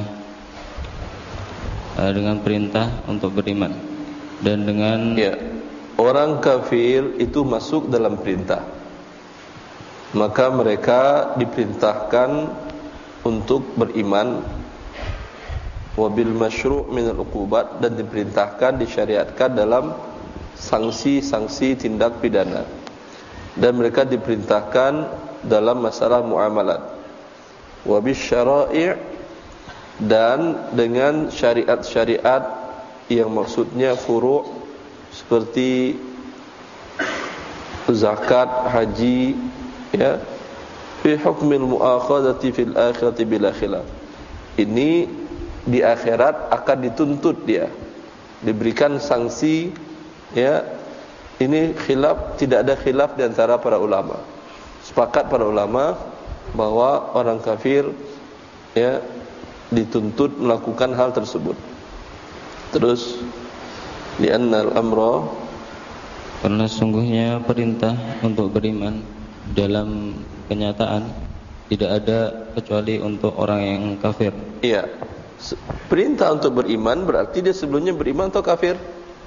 dengan perintah untuk beriman dan dengan ya, orang kafir itu masuk dalam perintah. Maka mereka diperintahkan untuk beriman wabil masyru' minal uqubat dan diperintahkan disyariatkan dalam sanksi-sanksi tindak pidana, dan mereka diperintahkan dalam masalah muamalat. Wa bisyara'i', dan dengan syariat-syariat yang maksudnya furu' seperti zakat, haji, ya, fi hukmil mu'akhadati fil akhirati bila khilaf. Ini di akhirat akan dituntut dia, diberikan sanksi, ya. Ini khilaf, tidak ada khilaf di antara para ulama. Sepakat para ulama bahwa orang kafir, ya, dituntut melakukan hal tersebut. Terus li'anna al-amra, karena sungguhnya perintah untuk beriman dalam kenyataan tidak ada kecuali untuk orang yang kafir. Iya. Perintah untuk beriman berarti dia sebelumnya beriman atau kafir?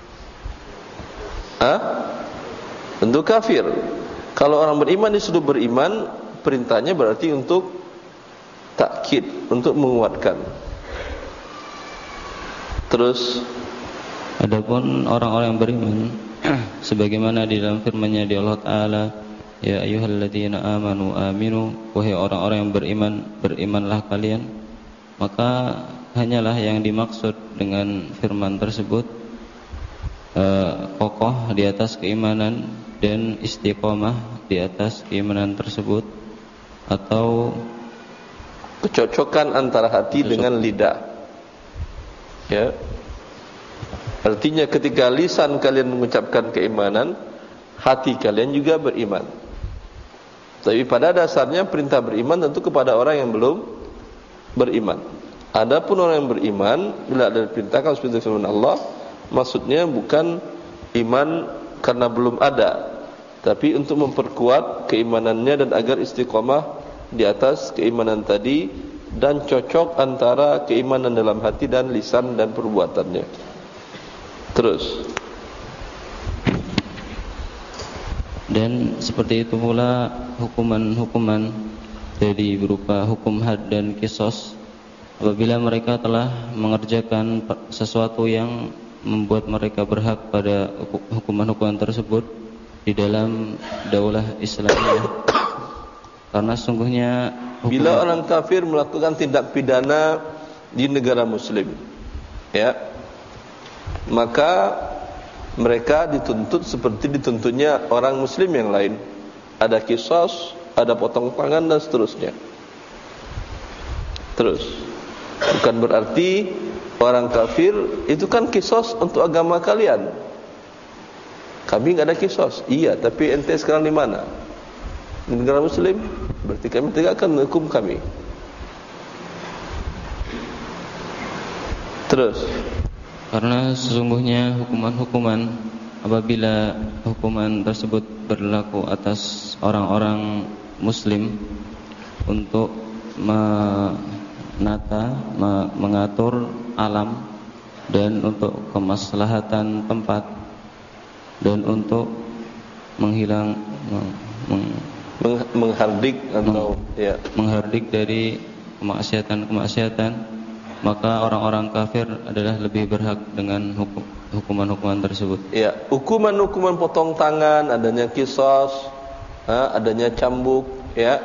Hah? Tentu kafir. Kalau orang beriman disuruh beriman, perintahnya berarti untuk takkid, untuk menguatkan. Terus adapun orang-orang yang beriman sebagaimana di dalam firman-Nya di Allah Ta'ala, ya ayyuhalladzina amanu aminu, wahai orang-orang yang beriman, berimanlah kalian. Maka hanyalah yang dimaksud dengan firman tersebut eh, kokoh di atas keimanan dan istiqomah di atas keimanan tersebut, atau kecocokan antara hati Cocok. dengan lidah. Ya. Artinya ketika lisan kalian mengucapkan keimanan, hati kalian juga beriman. Tapi pada dasarnya perintah beriman tentu kepada orang yang belum beriman. Adapun orang yang beriman, bila ada diperintahkan seperti firman Allah, maksudnya bukan iman karena belum ada, tapi untuk memperkuat keimanannya dan agar istiqomah di atas keimanan tadi, dan cocok antara keimanan dalam hati dan lisan dan perbuatannya. Terus, dan seperti itu pula hukuman-hukuman jadi berupa hukum had dan kisos, apabila mereka telah mengerjakan sesuatu yang membuat mereka berhak pada hukuman-hukuman tersebut di dalam daulah Islamiyah. Karena sungguhnya hukuman, bila orang kafir melakukan tindak pidana di negara muslim, ya, maka mereka dituntut seperti dituntutnya orang muslim yang lain. Ada kisos, ada potong tangan dan seterusnya. Terus, bukan berarti orang kafir itu kan kisos untuk agama kalian. Kami enggak ada kisos. Iya, tapi ente sekarang di mana? Di negara muslim. Berarti kami tegakkan hukum kami. Terus, karena sesungguhnya hukuman-hukuman, apabila hukuman tersebut berlaku atas orang-orang muslim untuk menata, mengatur alam, dan untuk kemaslahatan tempat, dan untuk menghilang meng, meng, menghardik atau meng, ya. menghardik dari kemaksiatan-kemaksiatan, maka orang-orang kafir adalah lebih berhak dengan hukum, hukuman-hukuman tersebut. Ya, hukuman-hukuman potong tangan, adanya kisos, ha, adanya cambuk, ya.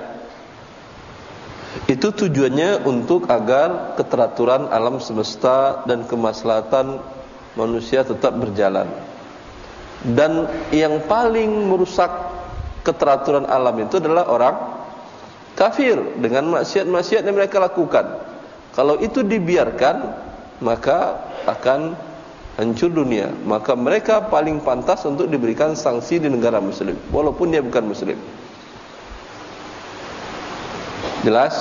Itu tujuannya untuk agar keteraturan alam semesta dan kemaslahatan manusia tetap berjalan. Dan yang paling merusak keteraturan alam itu adalah orang kafir dengan maksiat-maksiat yang mereka lakukan. Kalau itu dibiarkan, maka akan hancur dunia. Maka mereka paling pantas untuk diberikan sanksi di negara muslim, walaupun dia bukan muslim. Jelas?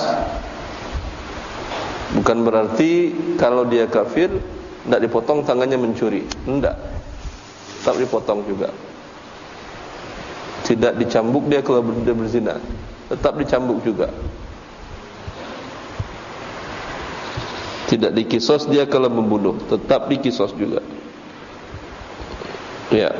Bukan berarti kalau dia kafir tidak dipotong tangannya mencuri. Tidak, tetap dipotong juga. Tidak dicambuk dia kalau dia berzina, tetap dicambuk juga. Tidak dikisos dia kalau membunuh, tetap dikisos juga. Ya.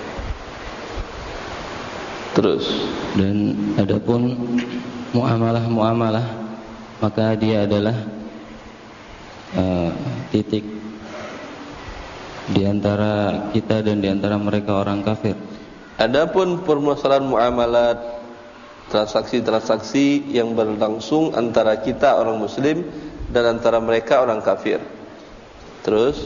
Terus, dan adapun muamalah-muamalah, maka dia adalah uh, titik di antara kita dan di antara mereka orang kafir. Adapun permasalahan muamalat, transaksi-transaksi yang berlangsung antara kita orang muslim dan antara mereka orang kafir. Terus,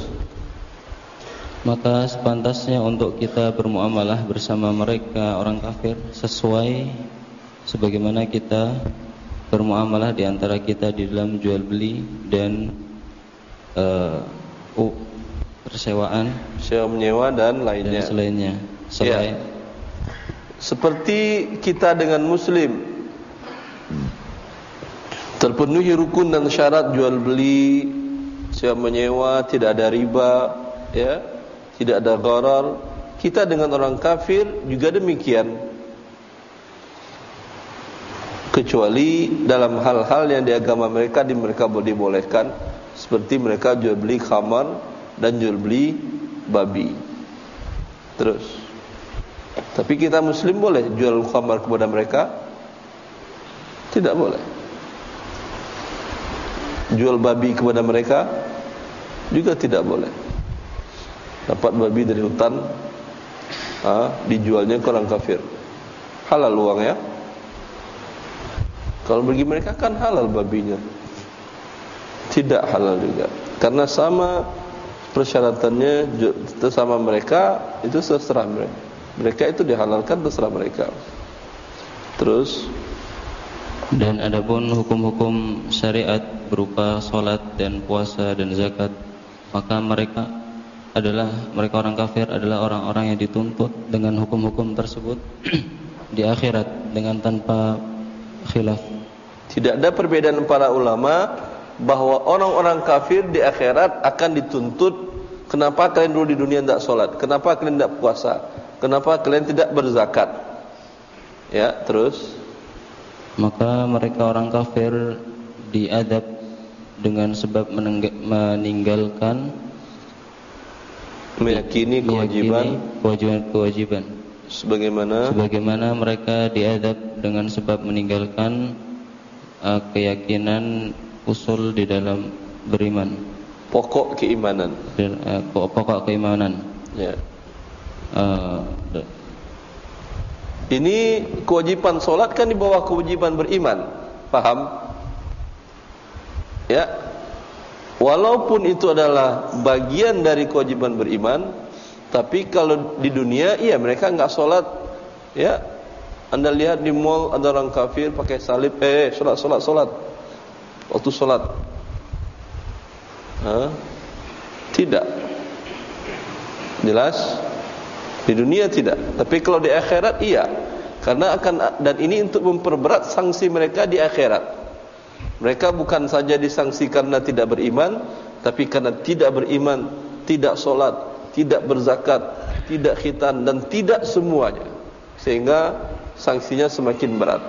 maka sepantasnya untuk kita bermuamalah bersama mereka orang kafir sesuai sebagaimana kita bermuamalah di antara kita di dalam jual beli dan uh, uh, persewaan, sewa menyewa dan lainnya. Dan selainnya. Selain ya. Seperti kita dengan muslim terpenuhi rukun dan syarat jual beli, sewa menyewa, tidak ada riba, ya, tidak ada gharar. Kita dengan orang kafir juga demikian, kecuali dalam hal-hal yang di agama mereka di mereka boleh dibolehkan, seperti mereka jual beli khamar dan jual beli babi. Terus, tapi kita muslim boleh jual khamar kepada mereka? Tidak boleh. Jual babi kepada mereka juga tidak boleh. Dapat babi dari hutan, ah, dijualnya ke orang kafir, halal uangnya. Kalau bagi mereka kan halal babinya, tidak halal juga, karena sama persyaratannya sama mereka, itu terserah mereka. Mereka itu dihalalkan, terserah mereka. Terus, dan adapun hukum-hukum syariat berupa salat dan puasa dan zakat, maka mereka adalah mereka orang kafir adalah orang-orang yang dituntut dengan hukum-hukum tersebut di akhirat dengan tanpa khilaf. Tidak ada perbedaan para ulama bahwa orang-orang kafir di akhirat akan dituntut, kenapa kalian dulu di dunia tidak sholat, kenapa kalian tidak puasa, kenapa kalian tidak berzakat. Ya, terus, maka mereka orang kafir diadab dengan sebab meninggalkan meyakini kewajiban kewajiban-kewajiban, sebagaimana sebagaimana mereka diadab dengan sebab meninggalkan uh, keyakinan usul di dalam beriman, pokok keimanan, dan, uh, pokok keimanan. Ya. Uh, Ini kewajiban solat kan di bawah kewajiban beriman, paham? Ya, walaupun itu adalah bagian dari kewajiban beriman, tapi kalau di dunia, iya mereka enggak solat. Ya, Anda lihat di mall ada orang kafir pakai salib, eh solat solat solat, waktu solat, Hah? tidak, jelas. Di dunia tidak, tapi kalau di akhirat iya, karena akan, dan ini untuk memperberat sanksi mereka di akhirat. Mereka bukan saja disangsi karena tidak beriman, tapi karena tidak beriman, tidak solat, tidak berzakat, tidak khitan, dan tidak semuanya, sehingga sanksinya semakin berat.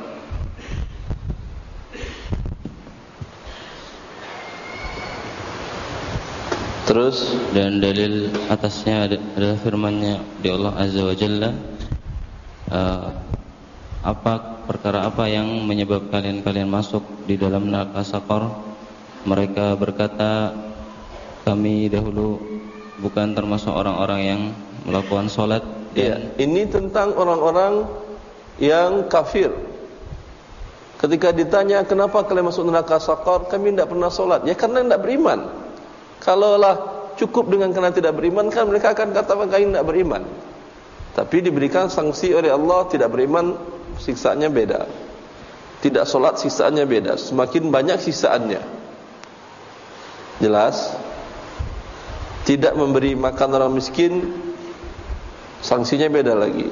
Terus, dan dalil atasnya adalah firman-Nya di Allah Azza wa Jalla, uh, apa perkara apa yang menyebabkan kalian kalian masuk di dalam neraka Saqar? Mereka berkata, kami dahulu bukan termasuk orang-orang yang melakukan salat. Ya, ini tentang orang-orang yang kafir. Ketika ditanya kenapa kalian masuk neraka Saqar, kami tidak pernah salat. Ya karena tidak beriman. Kalaulah cukup dengan karena tidak beriman, kan mereka akan katakan kami tidak beriman. Tapi diberikan sanksi oleh Allah, tidak beriman siksaannya beda, tidak solat siksaannya beda, semakin banyak siksaannya. Jelas? Tidak memberi makan orang miskin, sanksinya beda lagi.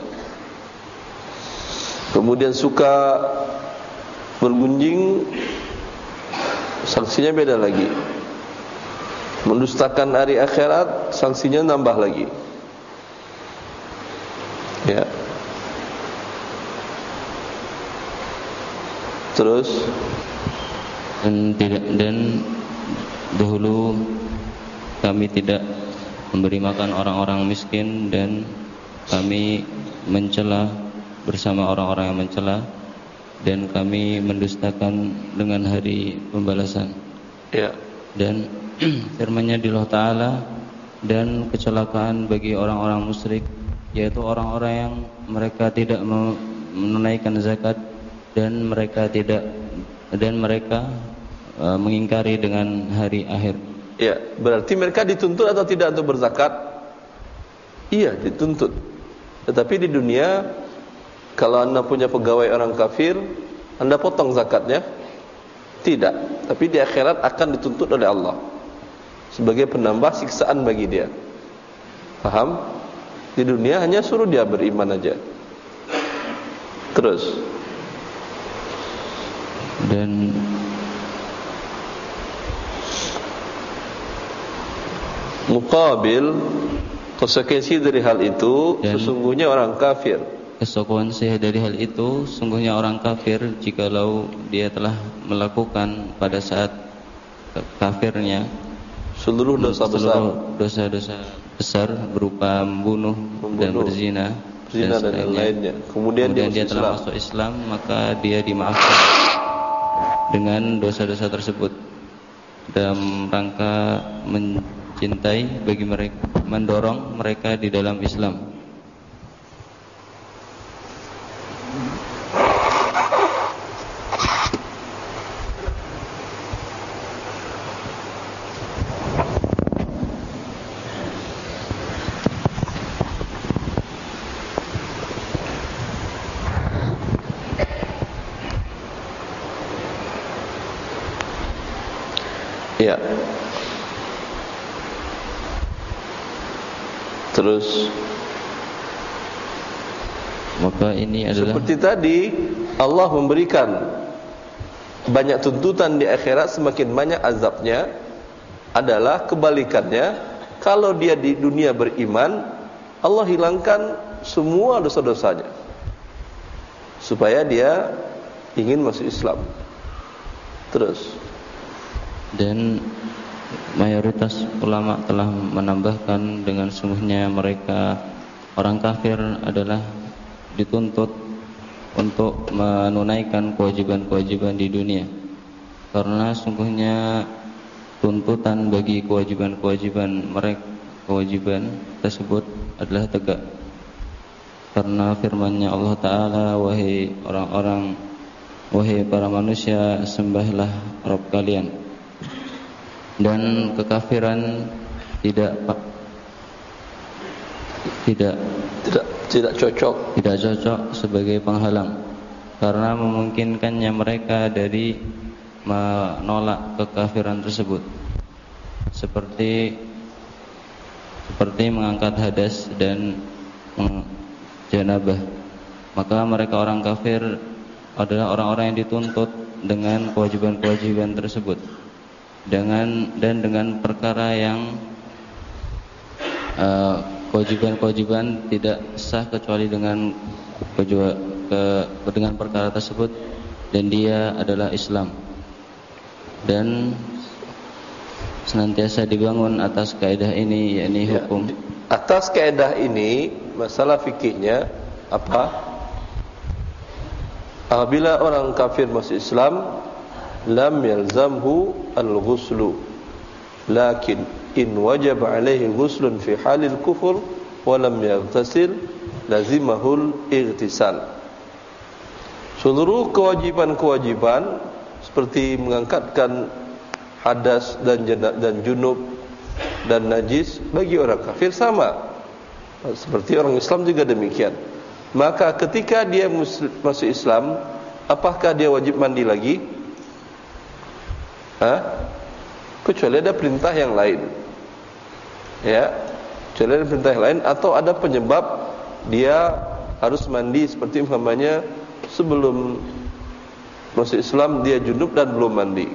Kemudian suka bergunjing, sanksinya beda lagi. Mendustakan hari akhirat, sanksinya nambah lagi. Ya. Terus, dan tidak dan dahulu kami tidak memberi makan orang-orang miskin, dan kami mencela bersama orang-orang yang mencela, dan kami mendustakan dengan hari pembalasan. Ya. Dan firman-Nya di Allah Ta'ala, dan kecelakaan bagi orang-orang musyrik, yaitu orang-orang yang mereka tidak menunaikan zakat dan mereka tidak dan mereka uh, mengingkari dengan hari akhir. Ya, berarti mereka dituntut atau tidak untuk berzakat? Iya, dituntut. Tetapi di dunia, kalau Anda punya pegawai orang kafir, Anda potong zakatnya? Tidak. Tapi di akhirat akan dituntut oleh Allah sebagai penambah siksaan bagi dia. Paham? Di dunia hanya suruh dia beriman aja. Terus. Dan muqabil, konsekuensi dari hal itu, dan sesungguhnya orang kafir. Konsekuensi dari hal itu, sungguhnya orang kafir, jikalau dia telah melakukan pada saat kafirnya seluruh dosa besar, dosa-dosa besar berupa membunuh, membunuh dan berzina, berzina dan, dan lainnya. Kemudian, Kemudian dia, dia, dia telah masuk Islam, maka dia dimaafkan dengan dosa-dosa tersebut dalam rangka mencintai bagi mereka, mendorong mereka di dalam Islam. Ya. Terus maka ini adalah seperti tadi Allah memberikan banyak tuntutan di akhirat, semakin banyak azabnya. Adalah kebalikannya, kalau dia di dunia beriman, Allah hilangkan semua dosa-dosanya supaya dia ingin masuk Islam. Terus, dan mayoritas ulama telah menambahkan dengan sungguhnya mereka orang kafir adalah dituntut untuk menunaikan kewajiban-kewajiban di dunia, karena sungguhnya tuntutan bagi kewajiban-kewajiban mereka kewajiban tersebut adalah tegak, karena firman-Nya Allah Ta'ala, wahai orang-orang, wahai para manusia, sembahlah Rabb kalian. Dan kekafiran tidak tidak tidak tidak cocok tidak cocok sebagai penghalang, karena memungkinkannya mereka dari menolak kekafiran tersebut, seperti seperti mengangkat hadas dan janabah. Maka mereka orang kafir adalah orang-orang yang dituntut dengan kewajiban-kewajiban tersebut, dengan dan dengan perkara yang uh, kewajiban-kewajiban tidak sah kecuali dengan ke, dengan perkara tersebut, dan dia adalah Islam, dan senantiasa dibangun atas kaidah ini, yakni ya, hukum. Atas kaidah ini, masalah fikihnya apa? Apabila orang kafir masuk Islam, lam yalzamhu al-ghuslu, lakin in wajaba alaihi ghuslun fi halil kufur wa lam yaghtasil lazimahul ightisal. Seluruh kewajiban-kewajiban seperti mengangkatkan hadas dan dan junub dan najis bagi orang kafir sama, seperti orang Islam juga demikian. Maka ketika dia masuk Islam, apakah dia wajib mandi lagi? Hah? Kecuali ada perintah yang lain. Ya, kecuali ada perintah yang lain, atau ada penyebab dia harus mandi, seperti umpamanya sebelum masuk Islam dia junub dan belum mandi.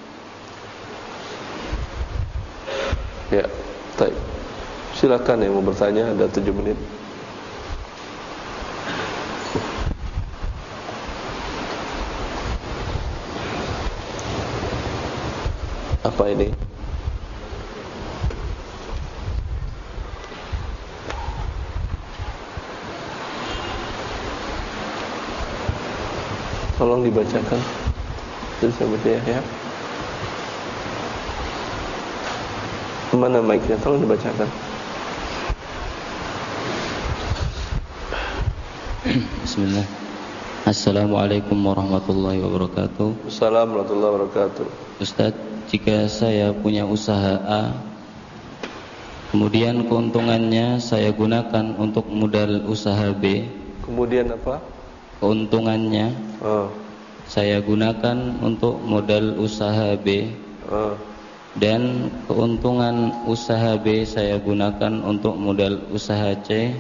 Ya, baik. Silakan yang mau bertanya, ada tujuh menit. Apa ini? Tolong dibacakan. Jadi saya baca ya. Mana mic-nya? Tolong dibacakan. Bismillah. Assalamualaikum warahmatullahi wabarakatuh. Assalamualaikum warahmatullahi wabarakatuh. Ustaz, jika saya punya usaha A, kemudian keuntungannya saya gunakan untuk modal usaha B. Kemudian apa? Keuntungannya Oh. saya gunakan untuk modal usaha B. Oh. Dan keuntungan usaha B saya gunakan untuk modal usaha C.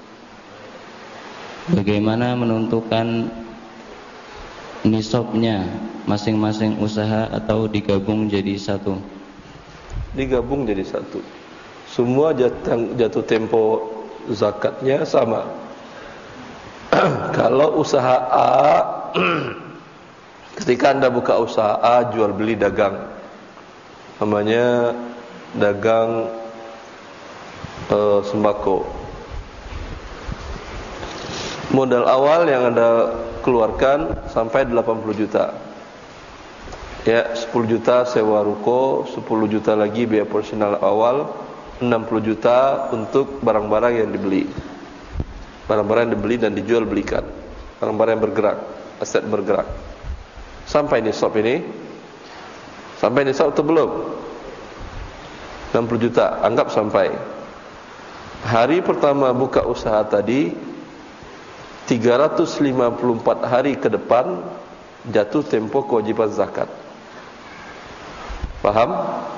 Bagaimana menentukan nisabnya masing-masing usaha atau digabung jadi satu? Digabung jadi satu. Semua jatuh, jatuh tempo zakatnya sama. Kalau usaha A, ketika Anda buka usaha A, jual beli dagang, namanya dagang uh, sembako. Modal awal yang Anda keluarkan sampai delapan puluh juta. Ya, sepuluh juta sewa ruko, sepuluh juta lagi biaya operasional awal, enam puluh juta untuk barang-barang yang dibeli. Barang-barang yang dibeli dan dijual belikan. Barang-barang yang bergerak, aset bergerak. Sampai nisab ini. Sampai nisab atau belum? enam puluh juta, anggap sampai. Hari pertama buka usaha tadi, tiga ratus lima puluh empat hari ke depan jatuh tempo kewajiban zakat. Paham?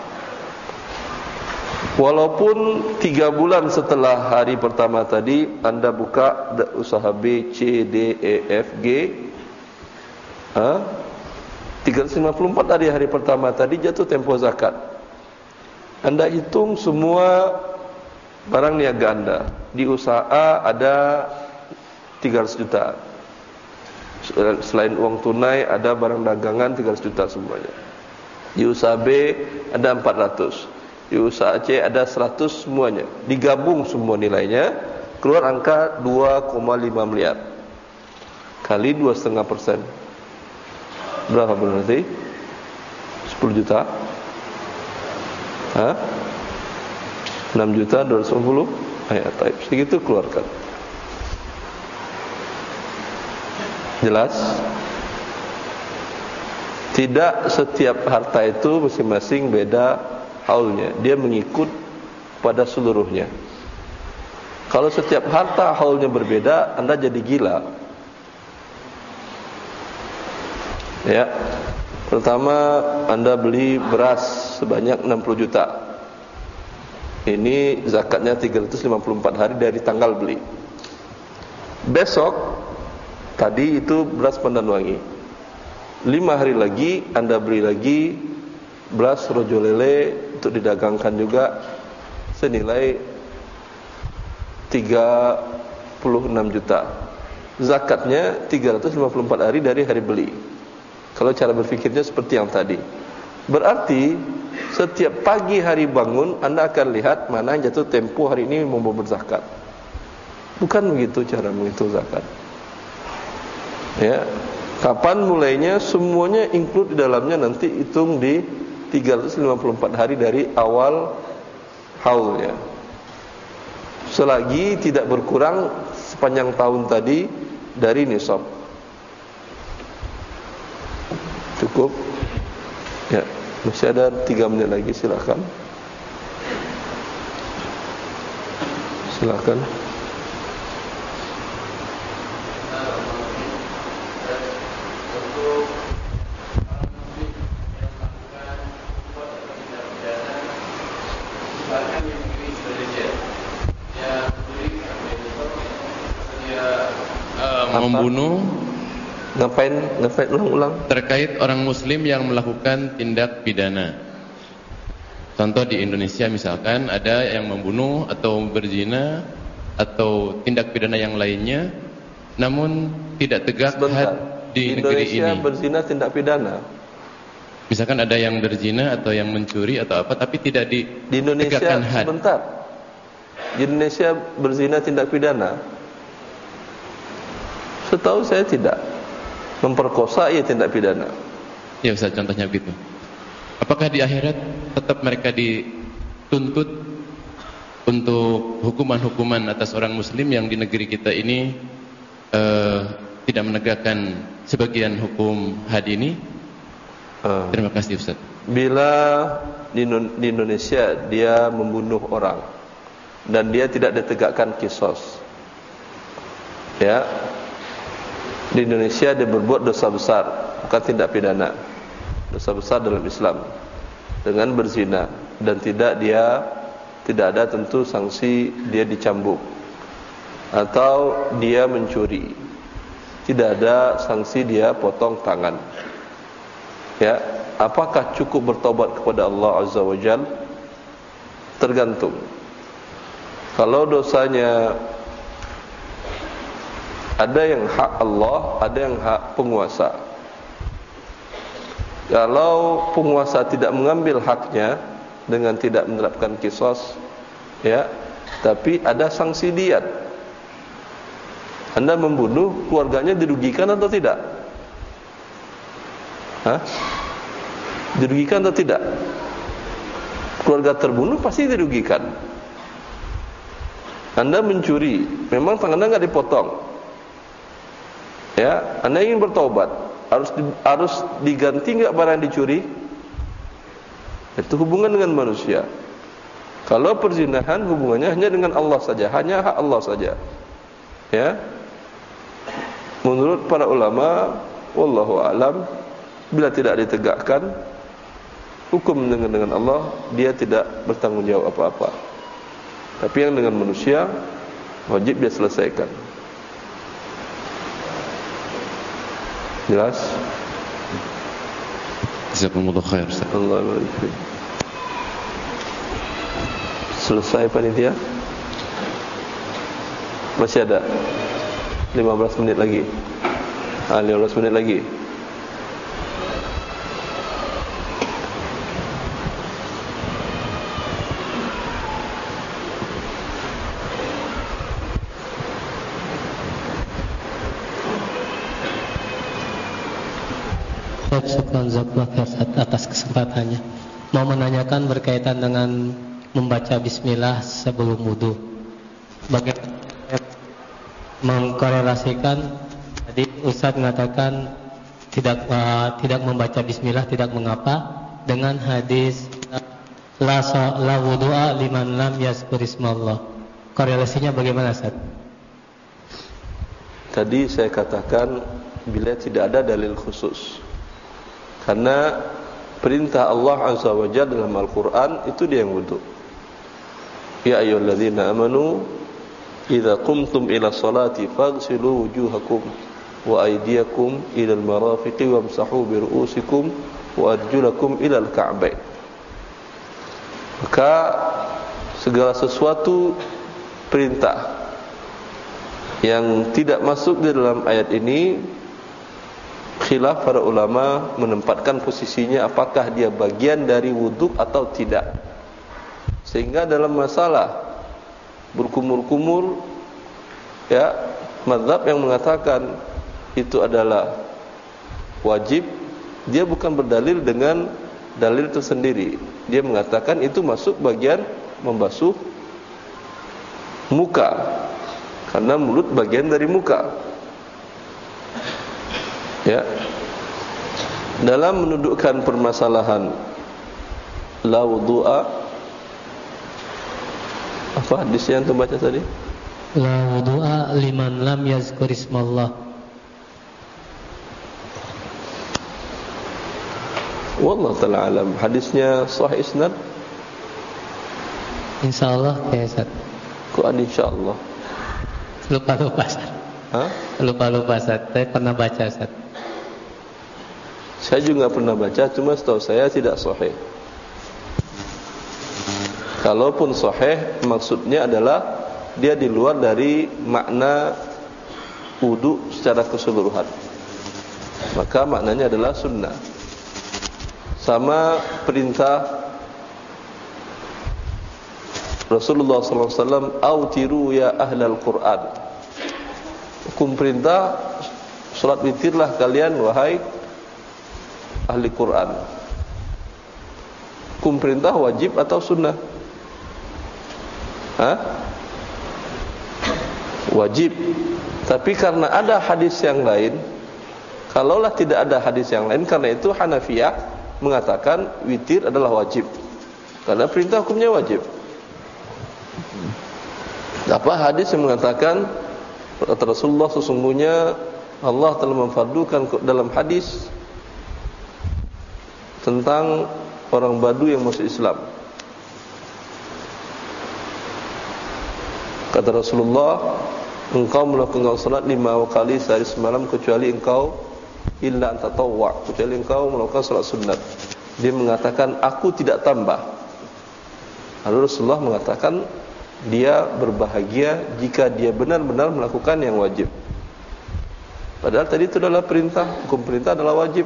Walaupun tiga bulan setelah hari pertama tadi Anda buka usaha B, C, D, E, F, G, ha? tiga ratus lima puluh empat hari hari pertama tadi jatuh tempo zakat. Anda hitung semua barang niaga Anda. Di usaha A ada tiga ratus juta. Selain uang tunai ada barang dagangan tiga ratus juta semuanya. Di usaha B ada empat ratus. Di usaha C ada seratus semuanya. Digabung semua nilainya keluar angka dua koma lima miliar. Kali dua koma lima persen. Berapa berarti? sepuluh juta. Hah? enam juta dua ratus lima puluh. Ayat taib. Segitu keluarkan. Jelas? Tidak setiap harta itu masing-masing beda haulnya. Dia mengikut pada seluruhnya. Kalau setiap harta haulnya berbeda, Anda jadi gila. Ya. Pertama, Anda beli beras sebanyak enam puluh juta. Ini zakatnya tiga ratus lima puluh empat hari dari tanggal beli. Besok tadi itu beras pandan wangi. Lima hari lagi Anda beli lagi beras rojo lele untuk didagangkan juga senilai tiga puluh enam juta. Zakatnya tiga ratus lima puluh empat hari dari hari beli. Kalau cara berfikirnya seperti yang tadi. Berarti setiap pagi hari bangun Anda akan lihat mana yang jatuh tempo hari ini mau berzakat. Bukan begitu cara menghitung zakat. Ya, kapan mulainya semuanya include di dalamnya, nanti hitung di tiga ratus lima puluh empat hari dari awal haulnya. Selagi tidak berkurang sepanjang tahun tadi dari nisab. Cukup? Ya, masih ada tiga menit lagi, silakan. Silakan. Membunuh, ngapain ngapain ulang-ulang terkait orang muslim yang melakukan tindak pidana. Contoh di Indonesia misalkan ada yang membunuh atau berzina atau tindak pidana yang lainnya, namun tidak tegak had di, di negeri ini. Indonesia berzina tindak pidana. Misalkan ada yang berzina atau yang mencuri atau apa, tapi tidak di Di Indonesia tegakkan had. Sebentar. Di Indonesia berzina tindak pidana. Setahu saya tidak. Memperkosa ia tindak pidana. Ya Ustaz, contohnya begitu. Apakah di akhirat tetap mereka di tuntut untuk hukuman-hukuman atas orang muslim yang di negeri kita ini uh, tidak menegakkan sebagian hukum had ini? Uh, Terima kasih Ustaz. Bila di Indonesia dia membunuh orang dan dia tidak ditegakkan kisos, ya, di Indonesia dia berbuat dosa besar, bukan tindak pidana, dosa besar dalam Islam, dengan berzina, dan tidak dia tidak ada tentu sanksi dia dicambuk, atau dia mencuri, tidak ada sanksi dia potong tangan. Ya, apakah cukup bertobat kepada Allah Azza wa Jalla? Tergantung. Kalau dosanya ada yang hak Allah, ada yang hak penguasa. Kalau penguasa tidak mengambil haknya dengan tidak menerapkan kisos, ya, tapi ada sanksi diat. Anda membunuh, keluarganya dirugikan atau tidak? Hah? Dirugikan atau tidak? Keluarga terbunuh pasti dirugikan. Anda mencuri, memang tangan Anda nggak dipotong. Ya, Anda ingin bertobat, harus di, harus diganti nggak barang yang dicuri? Itu hubungan dengan manusia. Kalau perzinahan hubungannya hanya dengan Allah saja, hanya hak Allah saja. Ya. Menurut para ulama, wallahu a'lam, bila tidak ditegakkan hukum dengan dengan Allah, dia tidak bertanggung jawab apa-apa. Tapi yang dengan manusia wajib dia selesaikan. Jelas? Jazakumullah khair Ustaz. Allah barik. Selesai panitia? Masih ada lima belas menit lagi. Ah, lima belas menit lagi. Atas kesempatannya, mau menanyakan berkaitan dengan membaca bismillah sebelum wudu. Bagaimana mengkorelasikan tadi Ustaz mengatakan tidak uh, tidak membaca bismillah tidak mengapa dengan hadis la la wudu'a liman lam yazkur ismallah. Korelasinya bagaimana Ustaz? Tadi saya katakan bila tidak ada dalil khusus. Karena perintah Allah Azza wa Jalla dalam Al-Quran itu dia yang wudu. Ya ayyuhalladzina amanu idza qumtum ila salati faghsilu wujuhakum wa aydiyakum ila al-marafiqi wamsahu bi ru'usikum wa arjulakum ila al-ka'bayn. Maka segala sesuatu perintah yang tidak masuk di dalam ayat ini, khilaf para ulama menempatkan posisinya apakah dia bagian dari wudu atau tidak. Sehingga dalam masalah berkumur-kumur, ya, mazhab yang mengatakan itu adalah wajib, dia bukan berdalil dengan dalil tersendiri. Dia mengatakan itu masuk bagian membasuh muka, karena mulut bagian dari muka. Ya, dalam menundukkan permasalahan la wudu'a, apa hadis yang terbaca tadi? La wudu'a liman lam yazkur ismallah. Wallahu ta'ala alam. Hadisnya sahih isnad? Insyaallah ya Ustaz. Kok ada insyaallah? Lupa-lupa Ustaz. Hah? Lupa-lupa Ustaz. Saya pernah baca Ustaz. Saya juga pernah baca, cuma setahu saya tidak sahih. Kalaupun sahih, maksudnya adalah dia di luar dari makna wudu secara keseluruhan. Maka maknanya adalah sunnah. Sama perintah Rasulullah sallallahu alaihi wasallam, "Autiru ya ahlal Qur'an." Hukum perintah, salat witirlah kalian wahai ahli Quran. Hukum perintah wajib atau sunnah? Hah? Wajib. Tapi karena ada hadis yang lain, kalaulah tidak ada hadis yang lain, karena itu Hanafiyah mengatakan witir adalah wajib. Karena perintah hukumnya wajib. Apa hadis yang mengatakan kata Rasulullah, sesungguhnya Allah telah memfardukan dalam hadis tentang orang Badu yang masuk Islam. Kata Rasulullah, engkau melakukan salat lima kali sehari semalam kecuali engkau illa antatawwa, kecuali engkau melakukan salat sunat. Dia mengatakan aku tidak tambah. Lalu Rasulullah mengatakan dia berbahagia jika dia benar-benar melakukan yang wajib. Padahal tadi itu adalah perintah, hukum perintah adalah wajib.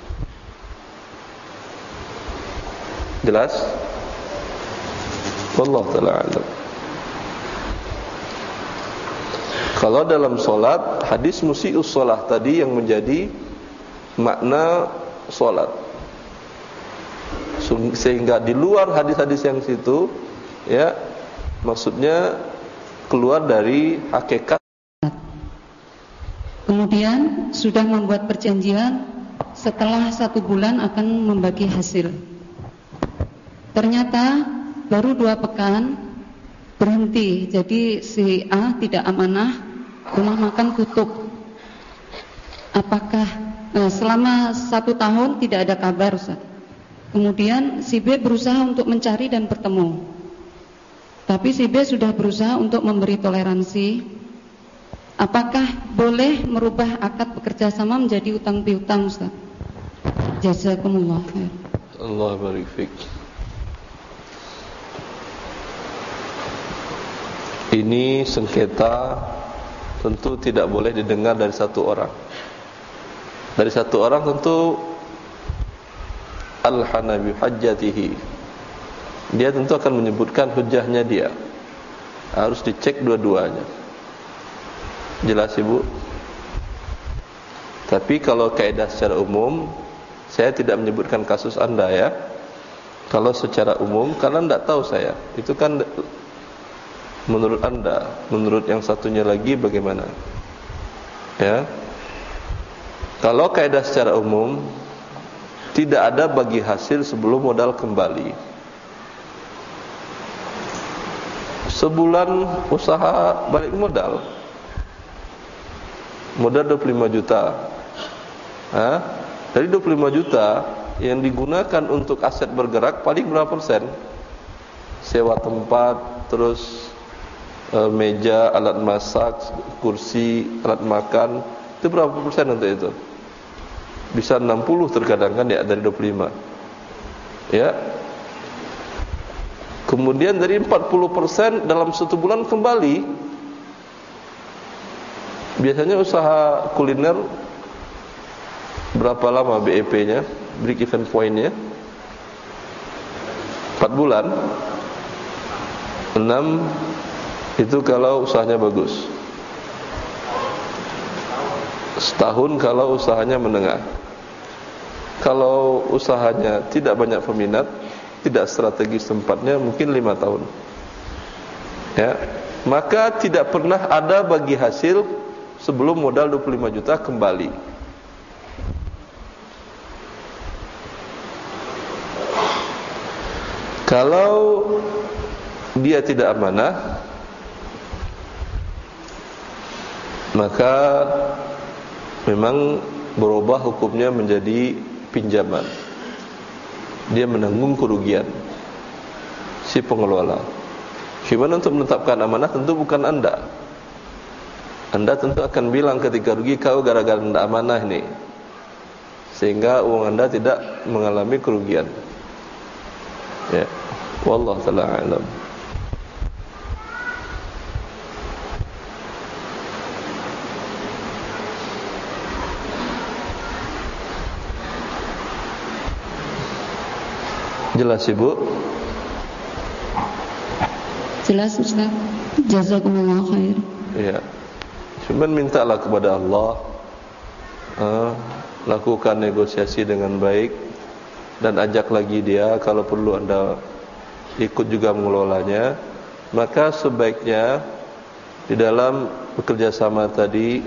Jelas? Wallahu ta'ala a'lam. Kalau dalam solat, hadis musi'us solah tadi yang menjadi makna solat, sehingga di luar hadis-hadis yang situ, ya, maksudnya keluar dari hakikat. Kemudian sudah membuat perjanjian setelah satu bulan akan membagi hasil. Ternyata baru dua pekan berhenti. Jadi si A tidak amanah, rumah makan tutup. Apakah eh, selama satu tahun tidak ada kabar, Ustaz? Kemudian si B berusaha untuk mencari dan bertemu. Tapi si B sudah berusaha untuk memberi toleransi. Apakah boleh merubah akad bekerja sama menjadi utang piutang, Ustaz? Jazakumullah khair. Allah barik fik. Ini sengketa tentu tidak boleh didengar dari satu orang. Dari satu orang tentu al-hana bi hajjatihi. Dia tentu akan menyebutkan hujahnya dia. Harus dicek dua-duanya. Jelas Ibu? Tapi kalau kaidah secara umum, saya tidak menyebutkan kasus Anda ya. Kalau secara umum, karena tidak tahu saya. Itu kan menurut Anda, menurut yang satunya lagi bagaimana? Ya. Kalau kaidah secara umum, tidak ada bagi hasil sebelum modal kembali. Sebulan usaha balik modal, modal dua puluh lima juta. Hah? Dari dua puluh lima juta yang digunakan untuk aset bergerak paling berapa persen? Sewa tempat, terus e, meja, alat masak, kursi, alat makan, itu berapa persen untuk itu? Bisa enam puluh terkadang kan ya, dari dua puluh lima. Ya. Kemudian dari empat puluh persen dalam satu bulan kembali. Biasanya usaha kuliner berapa lama B E P-nya, break even point-nya? empat bulan. enam itu kalau usahanya bagus. Setahun kalau usahanya menengah. Kalau usahanya tidak banyak peminat, tidak strategis tempatnya, mungkin lima tahun. Ya, maka tidak pernah ada bagi hasil sebelum modal dua puluh lima juta kembali. Kalau dia tidak amanah, maka memang berubah hukumnya menjadi pinjaman. Dia menanggung kerugian si pengelola. Cuma untuk menetapkan amanah tentu bukan Anda. Anda tentu akan bilang ketika rugi, kau gara-gara tidak amanah ini, sehingga uang Anda tidak mengalami kerugian. Ya, wallahu ta'ala a'lam. Jelas Ibu? Jelas Ustaz. Jazakumullah khair. Ya. Cuman mintalah kepada Allah, uh, lakukan negosiasi dengan baik dan ajak lagi dia, kalau perlu Anda ikut juga mengelolanya, maka sebaiknya di dalam bekerja sama tadi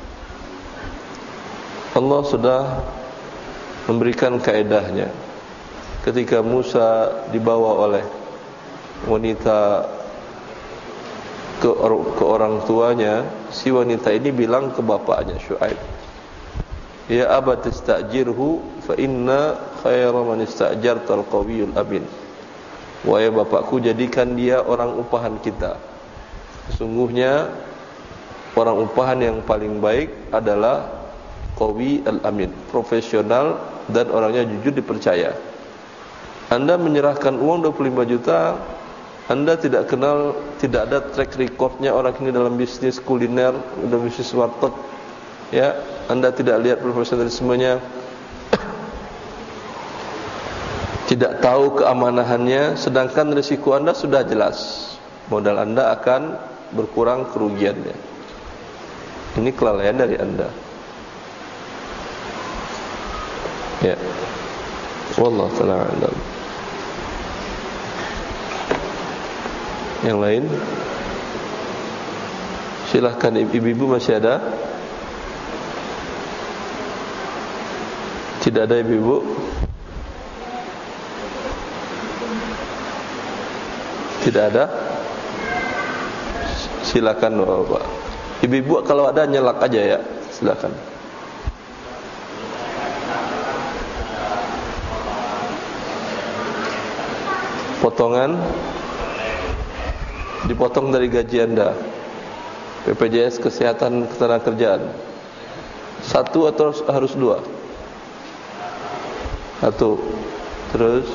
Allah sudah memberikan kaedahnya. Ketika Musa dibawa oleh wanita ke, or- ke orang tuanya, si wanita ini bilang ke bapaknya Syuaib, "Ya abati istajirhu fa inna khayra man istajartal qawiyul amin." Wahai bapakku, jadikan dia orang upahan kita. Sesungguhnya orang upahan yang paling baik adalah qawi al-amin, profesional dan orangnya jujur, dipercaya. Anda menyerahkan uang dua puluh lima juta, Anda tidak kenal, tidak ada track recordnya orang ini dalam bisnis kuliner, dalam bisnis warteg, ya, Anda tidak lihat profesionalismenya, tidak tahu keamanahannya, sedangkan risiko Anda sudah jelas, modal Anda akan berkurang kerugiannya. Ini kelalaian dari Anda. Ya, wallahu ta'ala a'lam. Yang lain, silahkan. Ibu-ibu masih ada? Tidak ada ibu-ibu? Tidak ada? Silakan Bapak. Ibu-ibu kalau ada nyelak aja ya, silakan. Potongan dipotong dari gaji Anda, B P J S Kesehatan Ketenagakerjaan, satu atau harus dua? Satu. Terus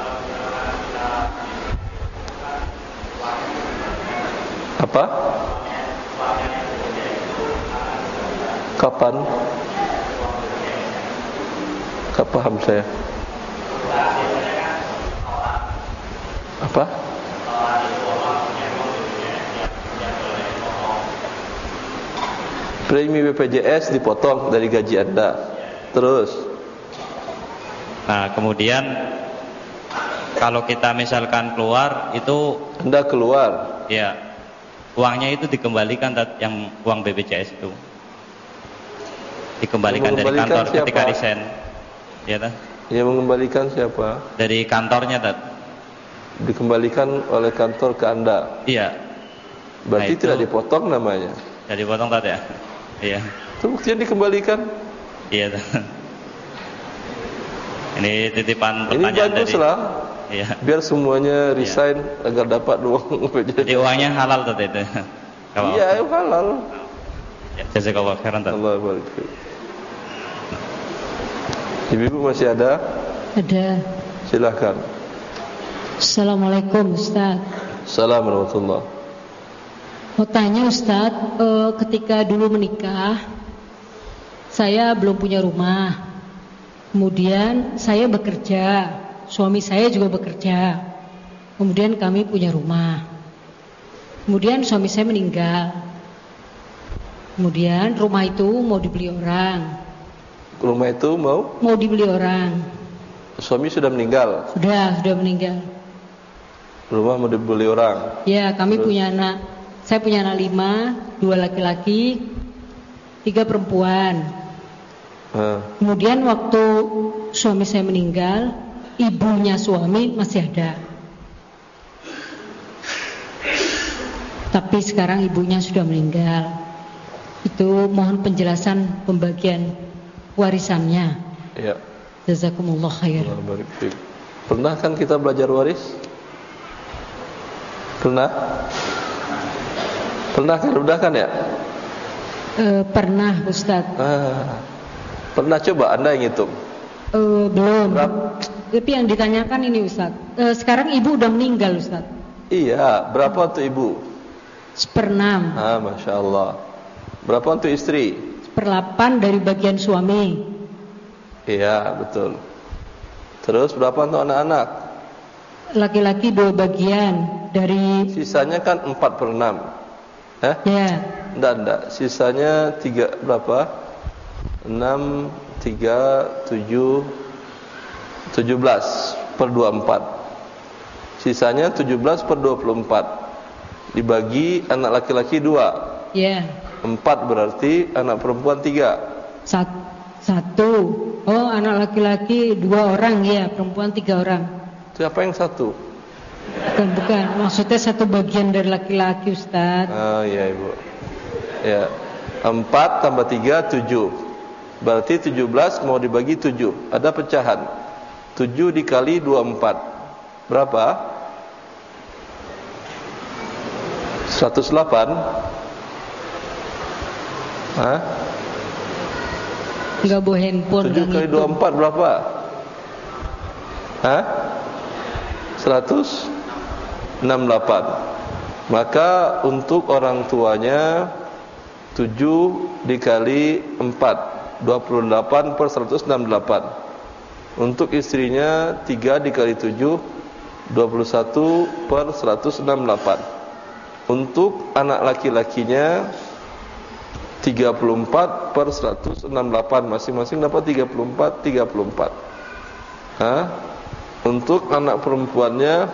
apa? Kapan? Gak paham saya. Apa? Premi B P J S dipotong dari gaji Anda. Terus, nah kemudian kalau kita misalkan keluar itu, Anda keluar, ya, uangnya itu dikembalikan, yang uang B P J S itu dikembalikan dari kantor siapa? Ketika resign, ya tak? Yang mengembalikan siapa? Dari kantornya, tak? Dikembalikan oleh kantor ke Anda. Iya. Berarti nah, tidak dipotong namanya. Tidak dipotong, tak ya? Iya. Itu buktinya dikembalikan. Iya. Ini titipan Ini pertanyaan bagus dari, lah. iya. Biar semuanya resign, iya, agar dapat uang. Jadi uangnya halal tuh itu. Iya, halal. Ya, jazakallahu khairan. Allah barik. Ibu-ibu masih ada? Ada. Silakan. Assalamualaikum Ustaz. Assalamualaikum warahmatullahi. Mau tanya Ustaz, e, ketika dulu menikah, saya belum punya rumah. Kemudian saya bekerja, suami saya juga bekerja. Kemudian kami punya rumah. Kemudian suami saya meninggal. Kemudian rumah itu mau dibeli orang. Rumah itu mau? Mau dibeli orang. Suami sudah meninggal. Sudah, sudah meninggal. Rumah mau dibeli orang. Ya, kami Terus? punya anak. Saya punya anak lima, dua laki-laki, tiga perempuan. Ha. Kemudian waktu suami saya meninggal, ibunya suami masih ada. Tapi sekarang ibunya sudah meninggal. Itu mohon penjelasan pembagian warisannya. Ya. Jazakumullah khair. Allah barik fiik. Pernah kan kita belajar waris? Pernah? Pernah kan? Udah kan ya? E, pernah Ustaz. Ah. Pernah coba Anda yang hitung? E, belum. Berapa? Tapi yang ditanyakan ini Ustaz. E, sekarang ibu udah meninggal Ustaz. Iya. Berapa untuk ibu? Seperenam. Ah, masya Allah. Berapa untuk istri? Seperlapan dari bagian suami. Iya, betul. Terus berapa untuk anak-anak? Laki-laki dua bagian dari. Sisanya kan empat per enam. Eh? Ya. Enggak, enggak. Sisanya tiga berapa? Enam, tiga, tujuh, tujuh belas per dua puluh empat. Sisanya tujuh belas per dua puluh empat. dibagi anak laki-laki dua. Ya. Empat berarti anak perempuan tiga. Sat, satu. Oh, anak laki-laki dua orang ya, perempuan tiga orang. Siapa yang satu? Bukan, bukan. Maksudnya satu bagian dari laki-laki, Ustaz. Ah, iya Ibu. Ya. Empat tambah tiga, tujuh. Berarti tujuh belas mau dibagi tujuh. Ada pecahan. Tujuh dikali dua empat. Berapa? Seratus delapan. Hah? Enggak bawa handphone. Tujuh kali dua empat berapa? Hah? Seratus enam delapan. Maka untuk orang tuanya tujuh dikali empat, dua puluh delapan per seratus enam delapan. Untuk istrinya tiga dikali tujuh, dua puluh satu per seratus enam delapan. Untuk anak laki-lakinya tiga puluh empat per seratus enam delapan. Masing-masing dapat tiga puluh empat, tiga puluh empat. Hah? Untuk anak perempuannya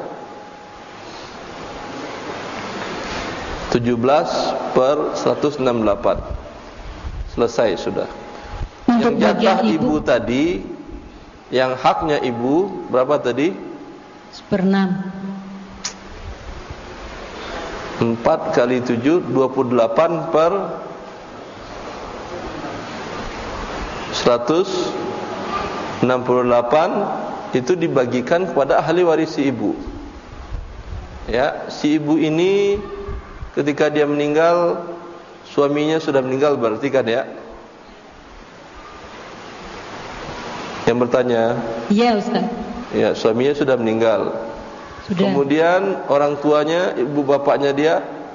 tujuh belas per seratus enam delapan. Selesai sudah. Untuk Yang jatah bagian ibu, ibu tadi, yang haknya ibu berapa tadi? Seperenam. Empat kali tujuh, dua puluh delapan per seratus enam puluh delapan. Itu dibagikan kepada ahli waris si ibu. Ya, si ibu ini ketika dia meninggal, suaminya sudah meninggal berarti kan ya? Yang bertanya. Iya, Ustaz. Ya, suaminya sudah meninggal. Sudah. Kemudian orang tuanya, ibu bapaknya dia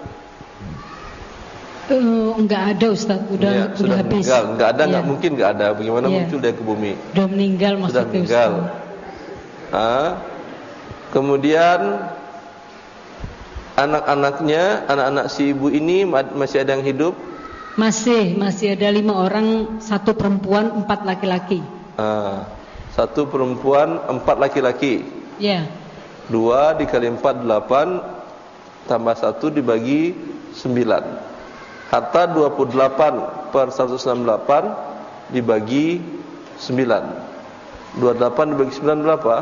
Uh, enggak ada, Ustaz. Udah ya, udah sudah habis. meninggal. Enggak ada, enggak Ya. mungkin enggak ada. Bagaimana Ya. muncul dia ke bumi? Udah meninggal Sudah maksudnya, meninggal. Ustaz. Ah. Kemudian anak-anaknya, anak-anak si ibu ini masih ada yang hidup? Masih, masih ada lima orang, satu perempuan, empat laki-laki. Ah. Satu perempuan, empat laki-laki. Ya. Dua dikali empat, delapan. Tambah satu dibagi sembilan. Harta dua puluh delapan per seratus enam puluh delapan dibagi sembilan. Dua puluh delapan dibagi sembilan berapa?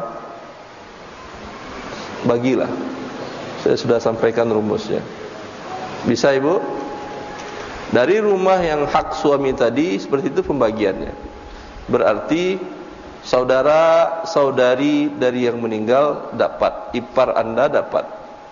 Bagilah. Saya sudah sampaikan rumusnya. Bisa ibu? Dari rumah yang hak suami tadi, seperti itu pembagiannya. Berarti saudara saudari dari yang meninggal dapat, ipar anda dapat.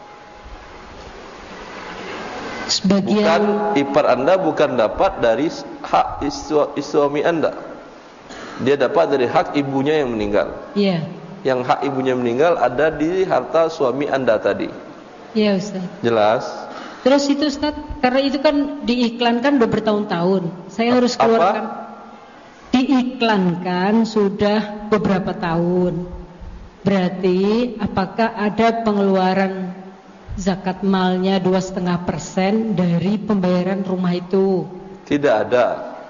Sebagian. Bukan, ipar anda bukan dapat dari hak suami anda. Dia dapat dari hak ibunya yang meninggal. Iya. Yang hak ibunya meninggal ada di harta suami anda tadi. Iya, Ustaz. Jelas? Terus itu, Ustaz, karena itu kan diiklankan udah bertahun-tahun. Saya harus keluarkan. Apa? Diiklankan sudah beberapa tahun. Berarti apakah ada pengeluaran zakat malnya dua koma lima persen dari pembayaran rumah itu? Tidak ada.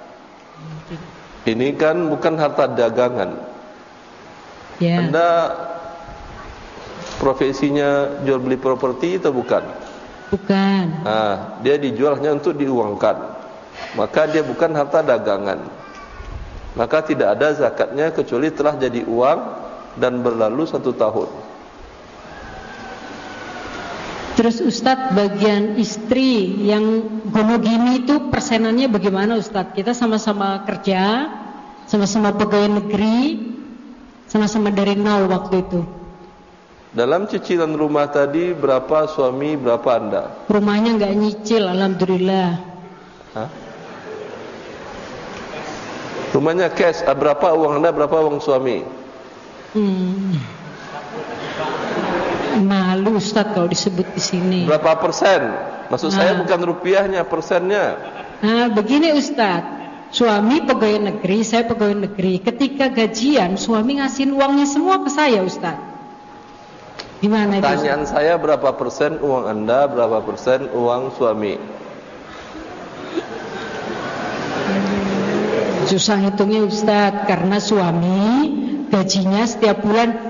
Ini kan bukan harta dagangan. Ya. Anda profesinya jual beli properti atau bukan? Bukan. Nah, dia dijualnya untuk diuangkan. Maka dia bukan harta dagangan. Maka tidak ada zakatnya kecuali telah jadi uang dan berlalu satu tahun. Terus Ustadz, bagian istri yang gonogini itu persenannya bagaimana, Ustadz? Kita sama-sama kerja, sama-sama pegawai negeri, sama-sama dari nol waktu itu. Dalam cicilan rumah tadi berapa suami, berapa anda? Rumahnya nggak nyicil, alhamdulillah. Hah? Rumahnya cash, berapa uang anda, berapa uang suami? Hmm. Malu Ustadz kalau disebut di sini. Berapa persen? Maksud nah. saya bukan rupiahnya, persennya. Nah, begini Ustadz, suami pegawai negeri, saya pegawai negeri. Ketika gajian, suami ngasihin uangnya semua ke saya, Ustadz. Gimana itu? Pertanyaan saya, berapa persen uang anda, berapa persen uang suami? Susah hitungnya Ustadz, karena suami gajinya setiap bulan